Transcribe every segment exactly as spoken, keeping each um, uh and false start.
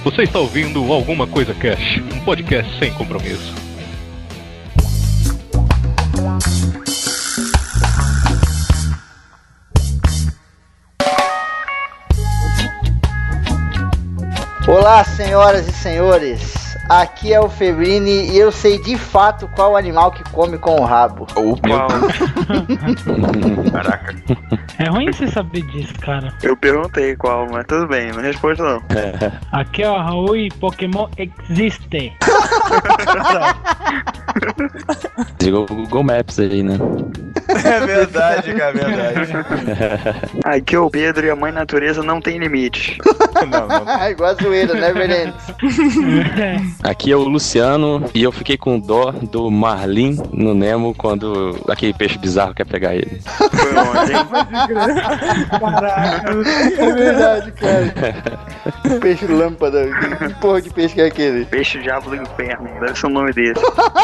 Você está ouvindo Alguma Coisa Cash, um podcast sem compromisso. Olá, senhoras e senhores. Aqui é o Febrini e eu sei de fato qual animal que come com o rabo. Opa! Caraca. É ruim você saber disso, cara. Eu perguntei qual, mas tudo bem, não responde não. Aqui é o Raul e Pokémon existe. Jogou o Google Maps aí, né? É verdade, cara, é verdade. Aqui é o Pedro e a mãe natureza não tem limite. Não, não. Igual a zoeira, né, Verentes? Aqui é o Luciano e eu fiquei com dó do Marlin no Nemo quando aquele peixe bizarro quer pegar ele. Foi longe, hein? É verdade, cara. Peixe lâmpada. Que porra de peixe que é aquele? Peixe diabo do inferno, deve ser o nome dele.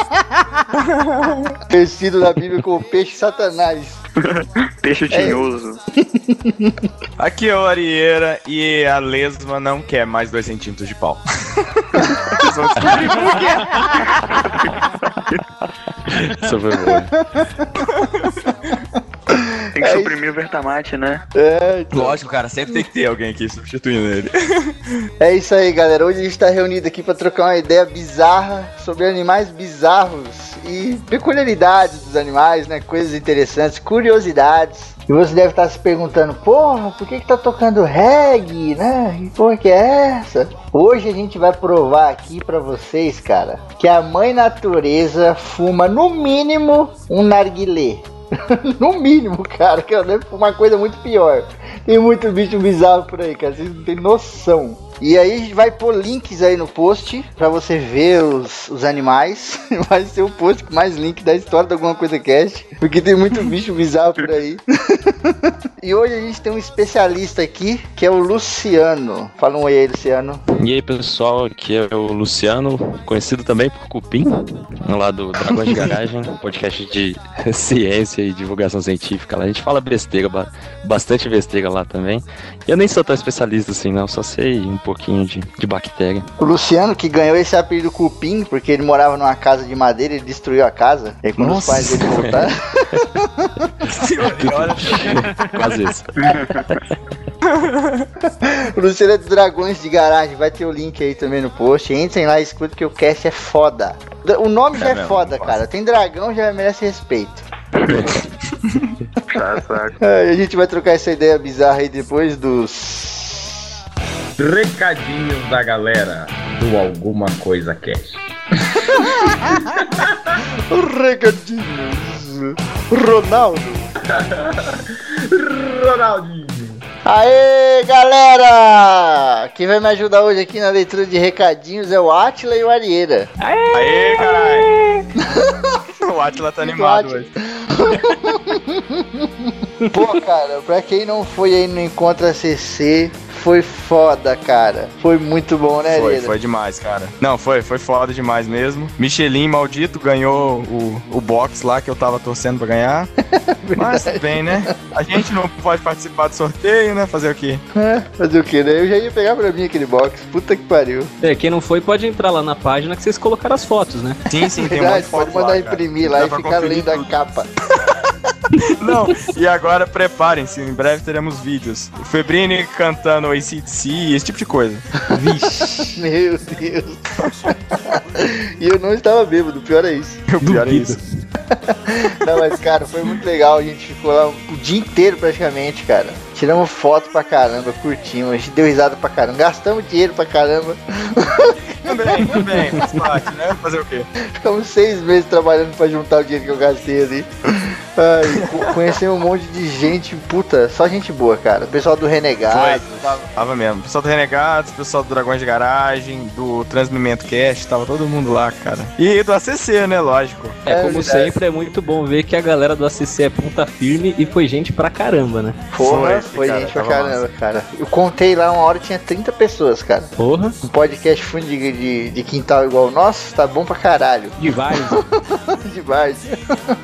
Conhecido na Bíblia como peixe satanás. Peixe tinhoso. Aqui é o Arieira e a lesma não quer mais dois centímetros de pau. Vocês vão descobrir por quê. Isso foi bom. Tem que É suprimir o Vertamate, né? É, então. Lógico, cara, sempre tem que ter alguém aqui substituindo ele. É isso aí, galera. Hoje a gente está reunido aqui para trocar uma ideia bizarra sobre animais bizarros e peculiaridades dos animais, né? Coisas interessantes, curiosidades. E você deve estar se perguntando, porra, por que que tá tocando reggae, né? Que porra que é essa? Hoje a gente vai provar aqui pra vocês, cara, que a mãe natureza fuma no mínimo um narguilé. No mínimo, cara, que deve fumar coisa muito pior. Tem muito bicho bizarro por aí, cara, vocês não tem noção. E aí a gente vai pôr links aí no post pra você ver os, os animais. Vai ser o post com mais link da história de Alguma Coisa Cast, porque tem muito bicho bizarro por aí. E hoje a gente tem um especialista aqui, que é o Luciano. Fala um oi aí, Luciano. E aí, pessoal, aqui é o Luciano, conhecido também por Cupim, lá do Dragões de Garagem, podcast de ciência e divulgação científica. Lá a gente fala besteira, bastante besteira lá também. Eu nem sou tão especialista assim, não, só sei um pouquinho de, de bactéria. O Luciano, que ganhou esse apelido Cupim, porque ele morava numa casa de madeira e destruiu a casa. E aí quando Nossa. os pais dele voltaram... Quase isso. O Luciano é dos Dragões de Garagem, vai ter o link aí também no post. Entrem lá e escutem que o cast é foda. O nome já é, mesmo, foda, posso. cara. Tem dragão, já merece respeito. Tá, saco. É, a gente vai trocar essa ideia bizarra aí depois dos... Recadinhos da galera do Alguma Coisa Cast. Recadinhos. Ronaldo. Ronaldinho. Aê, galera! Quem vai me ajudar hoje aqui na leitura de recadinhos é o Átila e o Arieira. Aê, caralho! O Atila tá animado hoje. Pô, cara, pra quem não foi aí no Encontro A C C, foi foda, cara. Foi muito bom, né, Foi, Arieira? foi demais, cara. Não, foi, foi foda demais mesmo. Michelin, maldito, ganhou o, o box lá que eu tava torcendo pra ganhar. Mas tudo bem, né? A gente não pode participar do sorteio, né? Fazer o quê? É, fazer o que, né? Eu já ia pegar pra mim aquele box. Puta que pariu. É, quem não foi pode entrar lá na página que vocês colocaram as fotos, né? Sim, sim, tem um monte Verdade, de pode foto mandar lá, cara. imprimir lá Dá e pra ficar conferir lendo a tudo. capa. Não, e agora preparem-se, em breve teremos vídeos. O Febrini cantando A C D C, esse tipo de coisa. Vixe, meu Deus. E eu não estava bêbado, o pior é isso. O pior é isso. Não, mas cara, foi muito legal. A gente ficou lá o dia inteiro praticamente, cara. Tiramos foto pra caramba, curtimos, a gente deu risada pra caramba, gastamos dinheiro pra caramba. Também, também, faz parte, né? Fazer o quê? Ficamos seis meses trabalhando pra juntar o dinheiro que eu gastei ali. Ai, co- conhecemos um monte de gente, puta, só gente boa, cara. O pessoal do Renegado. Foi, tava, tava mesmo. Pessoal do Renegados, pessoal do Dragões de Garagem, do Transmimento Cast, tava todo mundo lá, cara. E do A C C, né? Lógico. É, É como verdade. sempre, é muito bom ver que a galera do A C C é ponta firme e foi gente pra caramba, né? Porra, Foi, foi, cara, gente pra tava caramba, cara. Eu contei lá uma hora e tinha trinta pessoas, cara. Porra, Um podcast fundo de, de, de quintal igual o nosso, tá bom pra caralho. de vários. De várzea.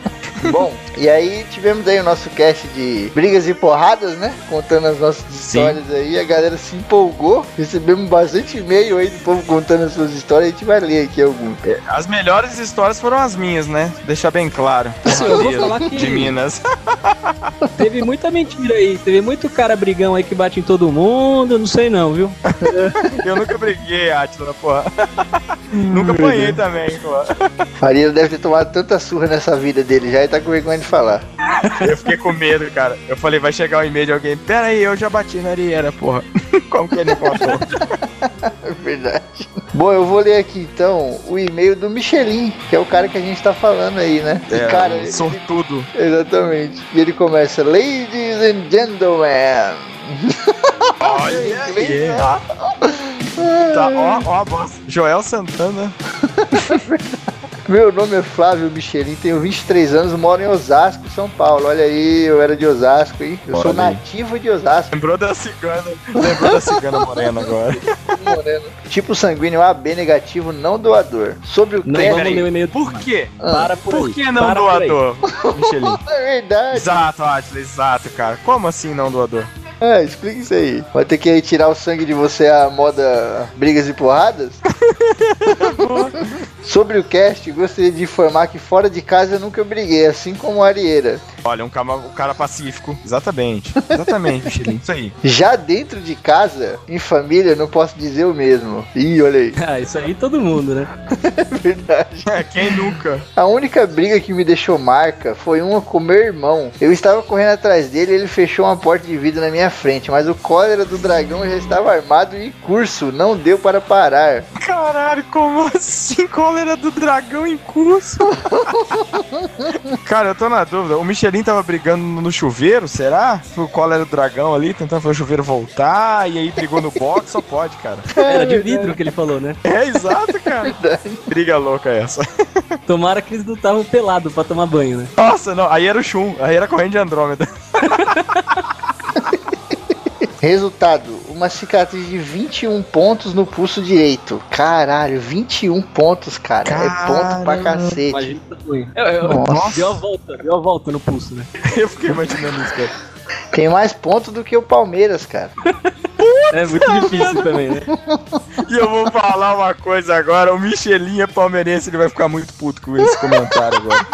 Bom, e aí tivemos aí o nosso cast de brigas e porradas, né? Contando as nossas histórias aí. A galera se empolgou. Recebemos bastante e-mail aí do povo contando as suas histórias. A gente vai ler aqui alguns. As melhores histórias foram as minhas, né? Deixar bem claro. Assim, eu vou falar que de Minas. Teve muita mentira aí. Teve muito cara brigão aí que bate em todo mundo. Não sei não, viu? Eu nunca briguei, Atila, porra. Nunca apanhei também, porra. Faria deve ter tomado tanta surra nessa vida dele já e tá com vergonha de falar. Eu fiquei com medo, cara. Eu falei, vai chegar o e-mail de alguém. Pera aí, eu já bati na Ariera, porra. Como que ele contou? É verdade. Bom, eu vou ler aqui então o e-mail do Michelin, que é o cara que a gente tá falando aí, né? É, e, cara, um sortudo. Ele... Exatamente. E ele começa: Ladies and gentlemen. Olha aí. Tá, ó, ó a voz. Joel Santana. Meu nome é Flávio Michelin, tenho vinte e três anos, moro em Osasco, São Paulo. Olha aí, eu era de Osasco, hein? Eu Bora sou aí. nativo de Osasco. Lembrou da cigana. Lembrou da cigana morena agora. Moreno. Tipo sanguíneo A B negativo, não doador. Sobre o Não cast... vamos ler o e-mail. Por quê? Para por, Por aí. que não Para por aí. doador, Michelin? É verdade. Exato, Atila, exato, cara. Como assim não doador? É, explica isso aí. Vai ter que aí tirar o sangue de você a moda brigas e porradas? Sobre o cast, gostaria de informar que fora de casa eu nunca briguei, assim como a Arieira. Olha, um cara, um cara pacífico. Exatamente. Exatamente, Michelin. Isso aí. Já dentro de casa, em família, não posso dizer o mesmo. Ih, olha aí. Ah, isso aí todo mundo, né? É verdade. É, quem nunca? A única briga que me deixou marca foi uma com meu irmão. Eu estava correndo atrás dele e ele fechou uma porta de vidro na minha frente, mas o cólera do dragão já estava armado e em curso, não deu para parar. Caralho, como assim? Cólera do dragão em curso? Cara, eu tô na dúvida. O Michelin tava brigando no chuveiro, será? O cólera do dragão ali, tentando fazer o chuveiro voltar, e aí brigou no box, só pode, cara. Era de vidro que ele falou, né? É, exato, cara. Briga louca essa. Tomara que eles não estavam pelados pra tomar banho, né? Nossa, não, aí era o Shun, aí era a corrente de Andrômeda. Resultado, uma cicatriz de vinte e um pontos no pulso direito. Caralho, vinte e um pontos, cara. Caralho. É ponto pra cacete. Imagina o tamanho. Eu, eu, Nossa. deu a volta, deu a volta no pulso, né? Eu fiquei imaginando isso, cara. Tem mais pontos do que o Palmeiras, cara. É muito difícil também, né? E eu vou falar uma coisa agora, o Michelin é palmeirense, ele vai ficar muito puto com esse comentário agora.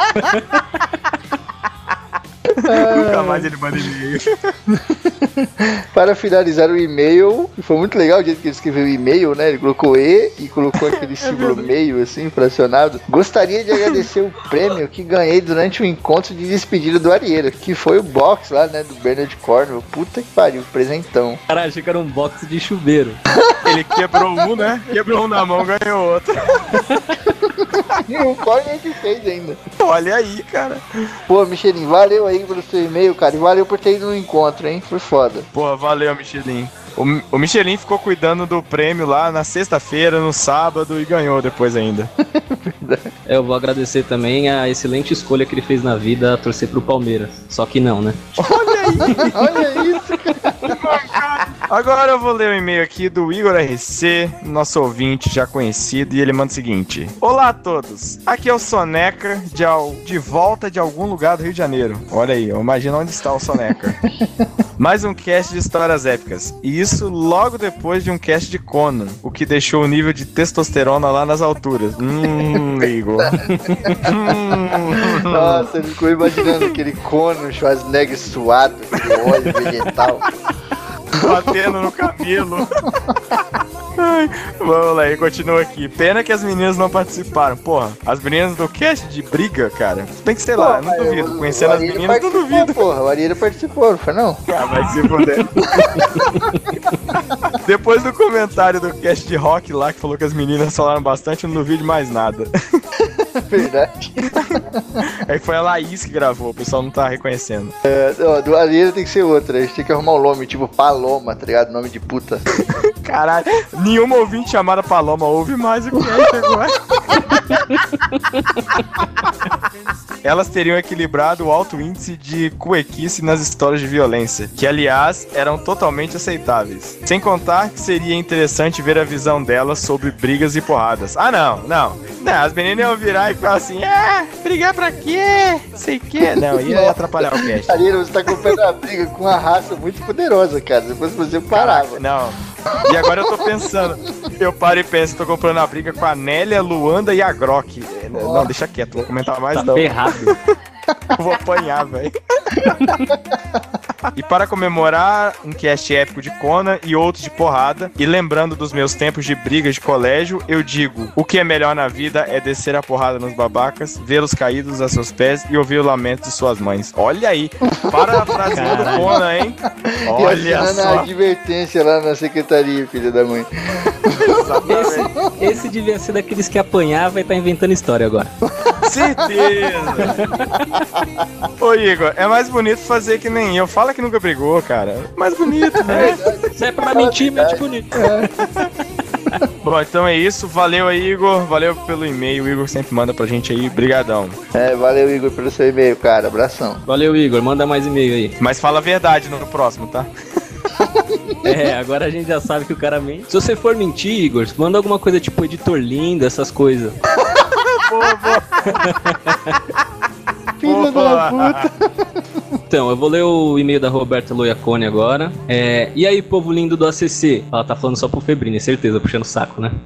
Nunca mais ele manda e-mail. Para finalizar o e-mail, foi muito legal o jeito que ele escreveu o e-mail, né? Ele colocou E e colocou aquele símbolo meio, assim, fracionado. Gostaria de agradecer o prêmio que ganhei durante o encontro de despedida do Arieira, que foi o box lá, né, do Bernard Cornwell. Puta que pariu, presentão. Caralho, achei que era um box de chuveiro. Ele quebrou um, né? Quebrou um na mão, ganhou outro. E o Cornwell que fez ainda. Olha aí, cara. Pô, Michelin, valeu aí pelo seu e-mail, cara, e valeu por ter ido no encontro, hein? Foi foda. Porra, valeu, Michelin. O, o Michelin ficou cuidando do prêmio lá na sexta-feira, no sábado, e ganhou depois ainda. É, eu vou agradecer também a excelente escolha que ele fez na vida, torcer pro Palmeiras. Só que não, né? Olha aí! Olha isso, cara. Agora eu vou ler o e-mail aqui do Igor R C, nosso ouvinte já conhecido, e ele manda o seguinte: olá a todos, aqui é o Soneca de, al... de volta de algum lugar do Rio de Janeiro. Olha aí, imagina onde está o Soneca. Mais um cast de histórias épicas, e isso logo depois de um cast de Conan, o que deixou o nível de testosterona lá nas alturas. Hum, Igor. hum. Nossa, ele ficou imaginando aquele Conan Schwarzenegger suado, aquele óleo vegetal. Batendo no cabelo. Ai, vamos lá, e continua aqui. Pena que as meninas não participaram. Porra, as meninas do cast de briga, cara. Tem que ser Pô, lá, não mas duvido. o- Conhecendo o as Ariel meninas, não participou, duvido. Porra, o Ariel participou, não foi não? Ah, vai se fuder. Depois do comentário do cast de rock lá, que falou que as meninas falaram bastante, eu não duvido mais nada. Verdade. Aí foi a Laís que gravou, o pessoal não tá reconhecendo. É, ó, do Ariel tem que ser outra, a gente tem que arrumar um nome, tipo Paloma, tá ligado? Nome de puta. Caralho, nenhuma ouvinte chamada Paloma ouve mais o cast agora. elas teriam equilibrado o alto índice de cuequice nas histórias de violência, que aliás eram totalmente aceitáveis. Sem contar que seria interessante ver a visão delas sobre brigas e porradas. Ah não, não, não as meninas iam virar e falar assim, ah, brigar pra quê? Sei o quê? Não, ia atrapalhar o cast. Karina, você tá comprando uma briga com uma raça muito poderosa, cara, depois você parava. Caraca, não. E agora eu tô pensando, eu paro e penso, tô comprando a briga com a Nélia, Luanda e a Grok. Não, deixa quieto, vou comentar mais Tá não. ferrado. Eu vou apanhar, velho. E para comemorar um cast épico de Conan e outro de porrada, e lembrando dos meus tempos de briga de colégio, eu digo, o que é melhor na vida é descer a porrada nos babacas, vê-los caídos a seus pés e ouvir o lamento de suas mães. Olha aí, parafraseando o Conan, hein? Olha só. só. A advertência lá na secretaria, filha da mãe. Esse, esse devia ser daqueles que apanhava e tá inventando história agora. Certeza! Ô Igor, é mais bonito fazer que nem eu. Fala que nunca brigou, cara. Mais bonito, né? Se é pra mentir, mente bonito. Bom, então é isso. Valeu aí, Igor. Valeu pelo e-mail. O Igor sempre manda pra gente aí. Brigadão. É, valeu, Igor, pelo seu e-mail, cara. Abração. Valeu, Igor. Manda mais e-mail aí. Mas fala a verdade no próximo, tá? É, agora a gente já sabe que o cara mente. Se você for mentir, Igor, manda alguma coisa tipo editor lindo, essas coisas. Boa, boa. Filha da puta. Então, eu vou ler o e-mail da Roberta Loiacone agora. É, e aí, povo lindo do A C C? Ela tá falando só pro Febrini, certeza, puxando o saco, né?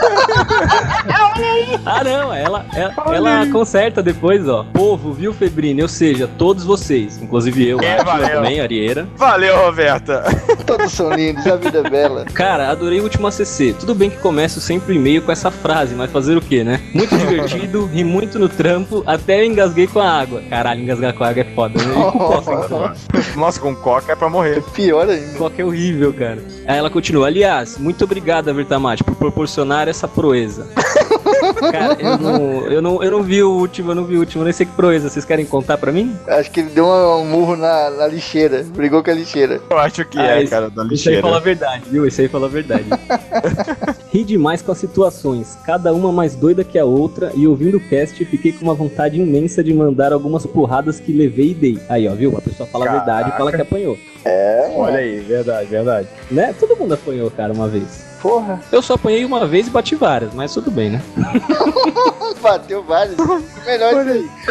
Ah, não, ela, ela, ela conserta depois, ó. Povo, viu, Febrini? Ou seja, todos vocês, inclusive eu, É, Átila valeu. também, Arieira. Valeu, Roberta. Todos são lindos, a vida é bela. Cara, adorei o último A C C. Tudo bem que começo sempre o e-mail com essa frase, mas fazer o quê, né? Muito divertido, ri muito no trampo, até eu engasguei com a água. Caralho, engasgar com a água é foda, né? E com coca, então. Nossa, com coca é pra morrer. Pior ainda. Coca é horrível, cara. Aí ela continua. Aliás, muito obrigado, Vertamati, por proporcionar essa proeza. Cara, eu não, eu, não, eu não vi o último, eu não vi o último, nem sei que proeza. Vocês querem contar pra mim? Acho que ele deu um murro na, na lixeira. Brigou com a lixeira. Eu acho que Ah, é, esse- cara, da Isso aí lixeira. fala a verdade, viu? Isso aí fala a verdade. Ri demais com as situações, cada uma mais doida que a outra, e ouvindo o cast fiquei com uma vontade imensa de mandar algumas porradas que levei e dei. Aí, ó, viu? A pessoa fala a verdade e Caraca. fala que apanhou. É, Olha aí, verdade, verdade. Né? Todo mundo apanhou, cara, uma vez. porra. Eu só apanhei uma vez e bati várias, mas tudo bem, né? Bateu vários. Melhor isso aí.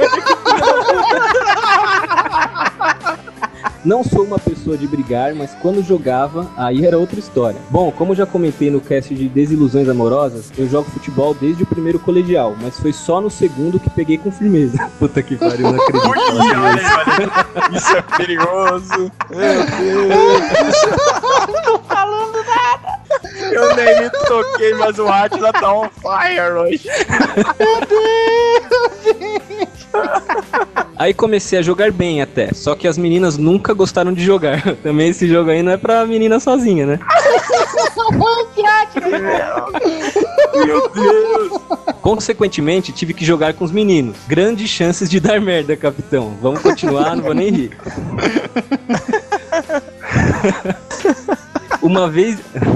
Não sou uma pessoa de brigar, mas quando jogava, aí era outra história. Bom, como já comentei no cast de desilusões amorosas, eu jogo futebol desde o primeiro colegial, mas foi só no segundo que peguei com firmeza. Puta que pariu, não acredito. Ui, olha, olha, isso é perigoso. Meu Deus. Não tô falando nada. Eu nem me toquei, mas o Atila tá on fire hoje. Aí comecei a jogar bem até, só que as meninas nunca gostaram de jogar. Também esse jogo aí não é pra menina sozinha, né? Meu Deus. Consequentemente, tive que jogar com os meninos. Grandes chances de dar merda, capitão. Vamos continuar, não vou nem rir. Uma vez...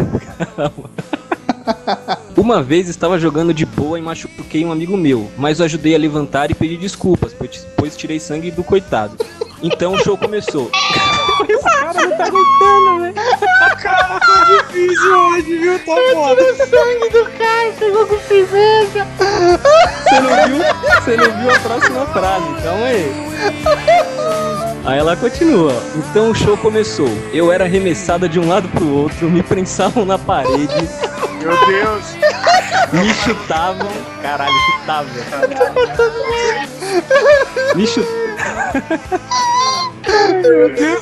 Uma vez estava jogando de boa e machuquei um amigo meu, mas eu ajudei a levantar e pedi desculpas, pois- pois tirei sangue do coitado. Então o show começou. Esse cara não tá aguentando, velho. Cara, tá difícil hoje, viu? Tá foda. sangue do cara, pegou com firmeza. Você não viu? Você não viu a próxima frase, calma aí. Aí ela continua, ó. Então o show começou. Eu era arremessada de um lado pro outro, me prensavam na parede, Meu Deus. me chutavam. Caralho, chutavam. Me chutavam. Meu Deus.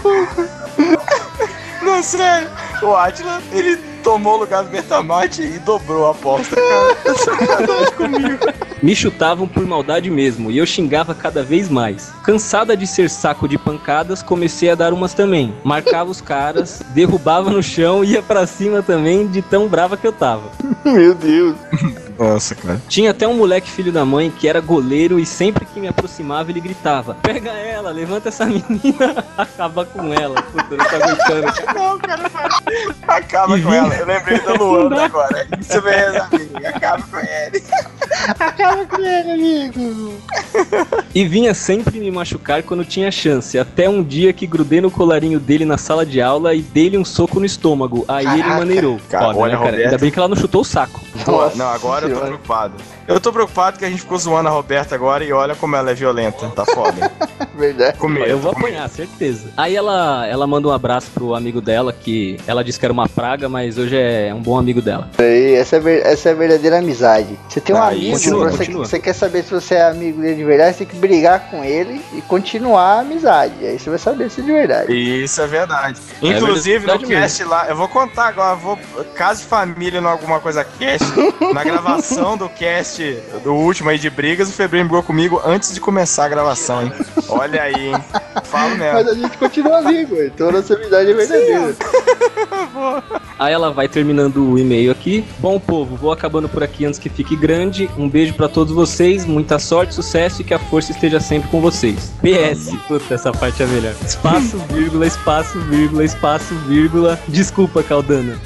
Não, sério. O Atila, ele tomou o lugar do Betamate e dobrou a aposta, cara. Sacanagem comigo. Me chutavam por maldade mesmo, e eu xingava cada vez mais. Cansada de ser saco de pancadas, comecei a dar umas também. Marcava os caras, derrubava no chão e ia pra cima também, de tão brava que eu tava. Meu Deus. Nossa, cara. Tinha até um moleque filho da mãe que era goleiro e sempre que me aproximava ele gritava: pega ela, levanta essa menina, acaba com ela. Puta, eu não tô aguentando. Não, cara. Acaba E com vinha- ela. Eu lembrei da Luana agora. Isso mesmo, amigo. Acaba com ele. Acaba com ele, amigo. E vinha sempre me machucar quando tinha chance. Até um dia que grudei no colarinho dele na sala de aula e dei-lhe um soco no estômago. Aí ele Caraca. maneirou. Cara, Foda, olha, né, cara? Roberto. Ainda bem que ela não chutou o saco. Pô, Nossa não, agora eu tô senhora. preocupado. Eu tô preocupado que a gente ficou zoando a Roberta agora e olha como ela é violenta. Tá foda. Verdade. Com medo, Eu vou com medo. apanhar, certeza. Aí ela, ela manda um abraço pro amigo dela, que ela disse que era uma praga, mas hoje é um bom amigo dela. Aí, essa, é ver- essa é a verdadeira amizade. Você tem um Ah, amigo, continua, você, continua. você quer saber se você é amigo dele de verdade, você tem que brigar com ele e continuar a amizade. Aí você vai saber se é de verdade. Isso é verdade. Inclusive, verdade no cast lá, eu vou contar agora, vou, caso de família no Alguma Coisa Cast, na gravação do cast, do último aí de brigas, o Febrinho brigou comigo antes de começar a gravação, hein? Olha aí, hein? Falo Mas mesmo. a gente continua amigo, então a nossa amizade é verdadeira. Aí ela vai terminando o e-mail aqui. Bom, povo, vou acabando por aqui antes que fique grande. Um beijo pra todos vocês, muita sorte, sucesso e que a força esteja sempre com vocês. P S. Puta, essa parte é a melhor. Espaço, vírgula, espaço, vírgula, espaço, vírgula. Desculpa, Caldana.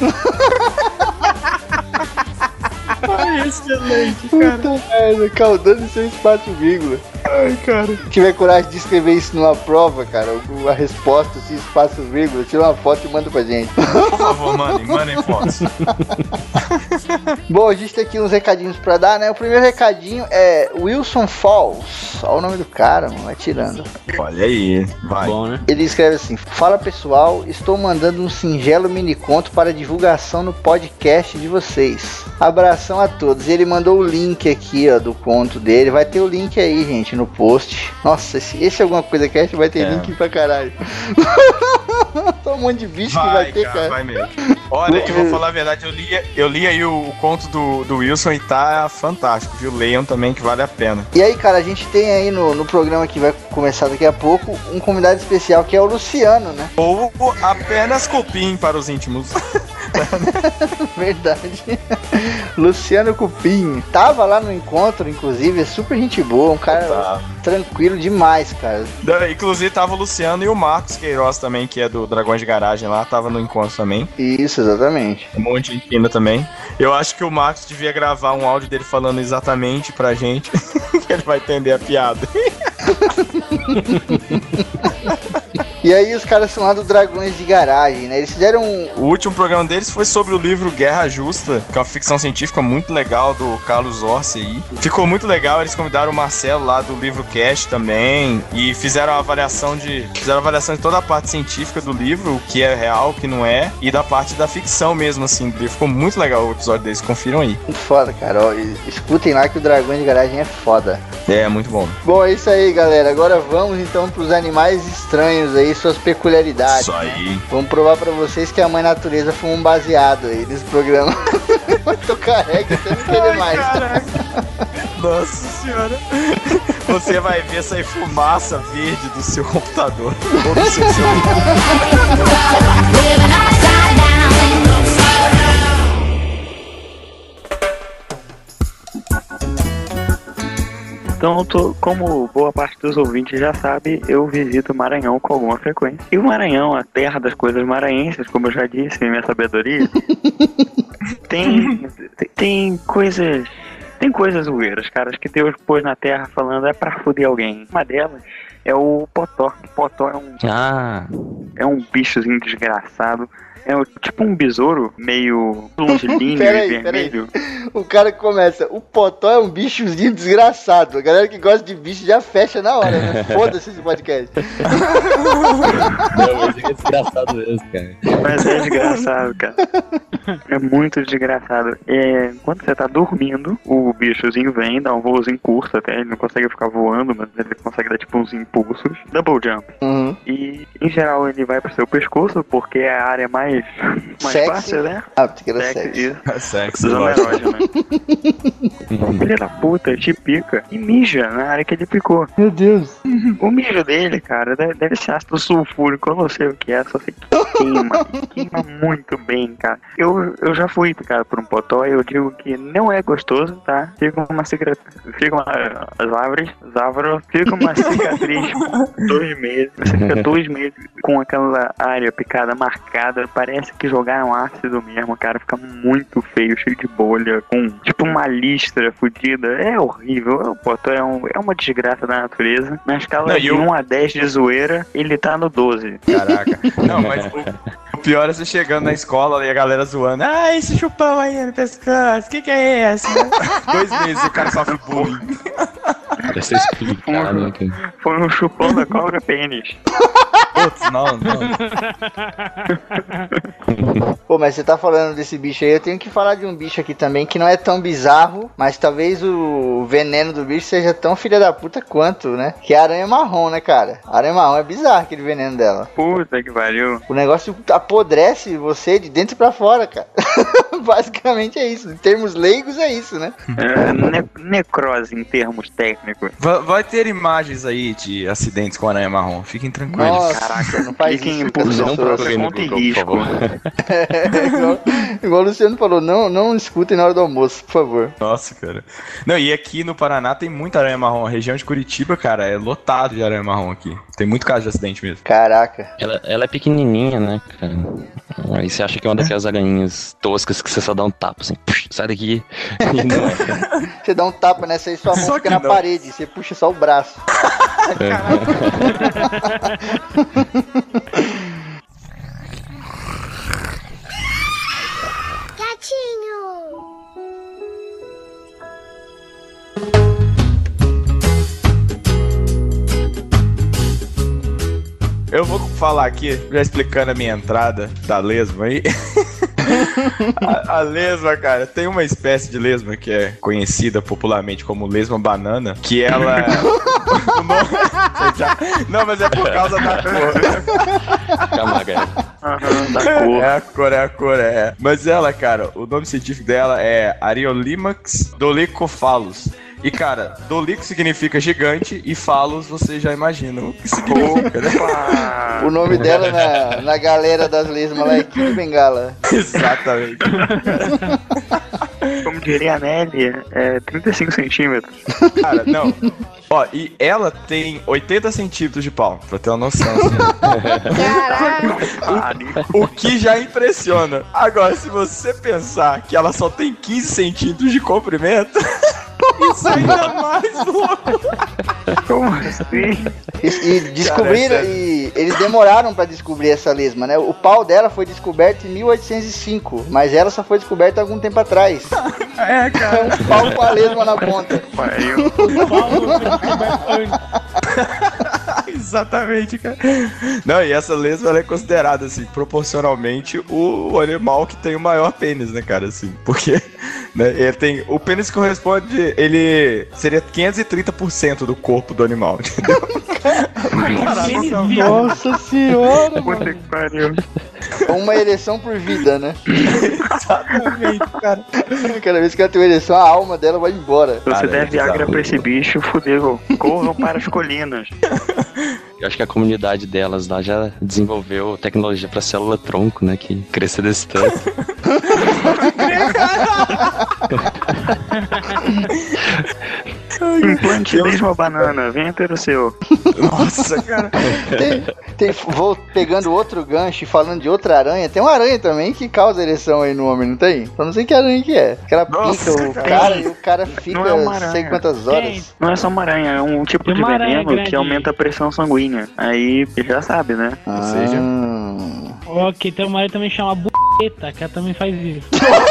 Ai, excelente, Puta merda, caudando seu espaço vírgula. Ai, cara. Se tiver coragem de escrever isso numa prova, cara, a resposta, assim, espaço vírgula, tira uma foto e manda pra gente. Por favor, mandem, mandem fotos. Bom, a gente tem aqui uns recadinhos pra dar, né? O primeiro recadinho é Wilson Falls. Olha o nome do cara, mano, vai tirando. Olha aí, vai. Bom, né? Ele escreve assim: fala pessoal, estou mandando um singelo mini conto para divulgação no podcast de vocês. Abração a todos. E ele mandou o link aqui, ó, do conto dele. Vai ter o link aí, gente, no post. Nossa, esse, esse é Alguma Coisa Cast, vai ter É. link pra caralho. Só um monte de bicho que Vai, vai ter, cara, cara. vai mesmo. Olha, eu vou falar a verdade, eu li, eu li aí o, o conto do, do Wilson e tá fantástico, viu? Leiam também que vale a pena. E aí, cara, a gente tem aí no, no programa que vai começar daqui a pouco um convidado especial que é o Luciano, né? Ou apenas cupim para os íntimos. Verdade. Luciano Cupim. Tava lá no encontro, inclusive, é super gente boa, um cara Tá. tranquilo demais, cara. Da- Inclusive tava o Luciano e o Marcos Queiroz também, que é do Dragões de Garagem lá, tava no encontro também. Isso, exatamente. Um monte de gente fina também. Eu acho que o Marcos devia gravar um áudio dele falando exatamente pra gente, que ele vai entender a piada. E aí os caras são lá do Dragões de Garagem, né? Eles fizeram um... O último programa deles foi sobre o livro Guerra Justa, que é uma ficção científica muito legal do Carlos Orsi aí. Ficou muito legal, eles convidaram o Marcelo lá do livro Cast também e fizeram a avaliação de fizeram a avaliação de toda a parte científica do livro, o que é real, o que não é, e da parte da ficção mesmo, assim, do livro. Ficou muito legal o episódio deles, confiram aí. Muito foda, cara. Ó, e- escutem lá que o Dragões de Garagem é foda. É, muito bom. Bom, é isso aí, galera. Agora vamos então pros animais estranhos aí, suas peculiaridades. Isso aí. Vamos provar pra vocês que a Mãe Natureza foi um baseado aí nesse programa. Tô careca, até não querer mais. Nossa senhora. Você vai ver essa fumaça verde do seu computador. Ou do seu celular. Então, tô- como boa parte dos ouvintes já sabe, eu visito o Maranhão com alguma frequência. E o Maranhão, a terra das coisas maranhenses, como eu já disse em minha sabedoria, tem, tem coisas... Tem coisas zoeiras, caras, que Deus pôs na terra falando é pra foder alguém. Uma delas é o potó. O potó é um, Ah, é um bichozinho desgraçado. É um- tipo um besouro meio longilíneo Peraí, e vermelho. O cara que começa, o Potó é um bichozinho desgraçado. A galera que gosta de bicho já fecha na hora, né? Foda-se esse podcast. não, mas é desgraçado mesmo, cara. Mas é desgraçado, cara. É muito desgraçado. É, quando você tá dormindo, o bichozinho vem, dá um voozinho curto até. Ele não consegue ficar voando, mas ele consegue dar tipo uns impulsos. Double jump. Uhum. E, em geral, ele vai pro seu pescoço, porque é a área mais, mais Sexy. fácil, né? Ah, porque era Sexy, sexy. isso. É sexy, Zona lógico. erógena. Filha da puta, te pica e mija na área que ele picou. Meu Deus. O mijo dele, cara, deve, deve ser ácido sulfúrico, eu não sei o que é, só sei que queima, e queima muito bem, cara. Eu, eu já fui picado por um potó e eu digo que não é gostoso, tá? Fica uma cicatriz, fica uma, as árvores, as árvores, fica uma cicatriz por dois meses, você fica dois meses sai com aquela área picada marcada, parece que jogaram ácido mesmo, cara. Fica muito feio, cheio de bolha, com tipo uma listra fodida. É horrível. Pô, é, um, é uma desgraça da natureza. Na escala Não, de eu... um a dez de zoeira, ele tá no doze. Caraca. Não, mas o, o pior é você chegando na escola e a galera zoando. Ah, esse chupão aí no pescoço, que que é esse? Dois meses o cara sofre bullying. Deve ser explicado, né, cara? Foi um chupão da cobra pênis. Putz, não, não. Pô, mas você tá falando desse bicho aí, eu tenho que falar de um bicho aqui também que não é tão bizarro, mas talvez o veneno do bicho seja tão filha da puta quanto, né? Que é a aranha marrom, né, cara? A aranha marrom é bizarro, aquele veneno dela. Puta que pariu. O negócio apodrece você de dentro pra fora, cara. Basicamente é isso. Em termos leigos é isso, né? É, ne- necrose em termos técnicos. Vai, vai ter imagens aí de acidentes com aranha marrom. Fiquem tranquilos. Nossa, caraca, não faz fiquem isso. por Não procurem no conta e Google, risco. por favor. É, igual, igual o Luciano falou, não, não escutem na hora do almoço, por favor. Nossa, cara. Não, e aqui no Paraná tem muita aranha marrom. A região de Curitiba, cara, é lotado de aranha marrom aqui. Tem muito caso de acidente mesmo. Caraca. Ela, ela é pequenininha, né, cara? Aí você acha que é uma daquelas aranhinhas toscas que você só dá um tapa, assim, puxa, sai daqui. E não é, cara. Você dá um tapa nessa aí, sua mão Só fica que na não. parede, você puxa só o braço. Eu vou falar aqui, já explicando a minha entrada da lesma aí. a, a lesma, cara, tem uma espécie de lesma que é conhecida popularmente como lesma banana, que ela... o nome... já... Não, mas é por causa da cor. Camaga. Aham, da cor. É a cor, é a cor, é. Mas ela, cara, o nome científico dela é Areolimax dolichophalus. E, cara, dolico significa gigante e falos você já imagina o que significa, né? O nome dela na, na galera das lesmas lá é Kid Bengala. Exatamente. Como diria a Nelly, é trinta e cinco centímetros. Cara, não. Ó, e ela tem oitenta centímetros de pau, pra ter uma noção. Assim. o, o que já impressiona. Agora, se você pensar que ela só tem quinze centímetros de comprimento... Isso ainda é mais louco. Como assim? E, e descobriram, Cara, é e eles demoraram pra descobrir essa lesma, né? O pau dela foi descoberto em mil oitocentos e cinco, mas ela só foi descoberta algum tempo atrás. É, cara. É um pau com a lesma na ponta. Pariu. Exatamente, cara. Não, e essa lesma ela é considerada, assim, proporcionalmente o animal que tem o maior pênis, né, cara, assim, porque, né, ele tem, o pênis corresponde, ele seria quinhentos e trinta por cento do corpo do animal, entendeu? Nossa senhora, Puta mano. que pariu. Uma ereção por vida, né? Exatamente, cara. Cada vez que ela tem uma ereção, a alma dela vai embora. Se você Cara, der é Viagra bizarro. pra esse bicho, fudeu. Corram para as colinas. Eu acho que a comunidade delas lá já desenvolveu tecnologia pra célula-tronco, né? Que crescer desse tanto. Implante desde uma banana, venha ter o seu. Nossa, cara. Tem, tem, vou pegando outro gancho e falando de outra aranha. Tem uma aranha também que causa ereção aí no homem, não tem? Eu não sei que aranha que é. Que ela Nossa, pica o cara. cara e o cara fica Não é uma aranha. sei quantas horas. Tem. Não é só uma aranha, é um tipo Tem de uma aranha veneno grande. que aumenta a pressão sanguínea. Aí ele já sabe, né? Ah, seja- Ok, tem uma aranha também chama buceta, que ela também faz isso.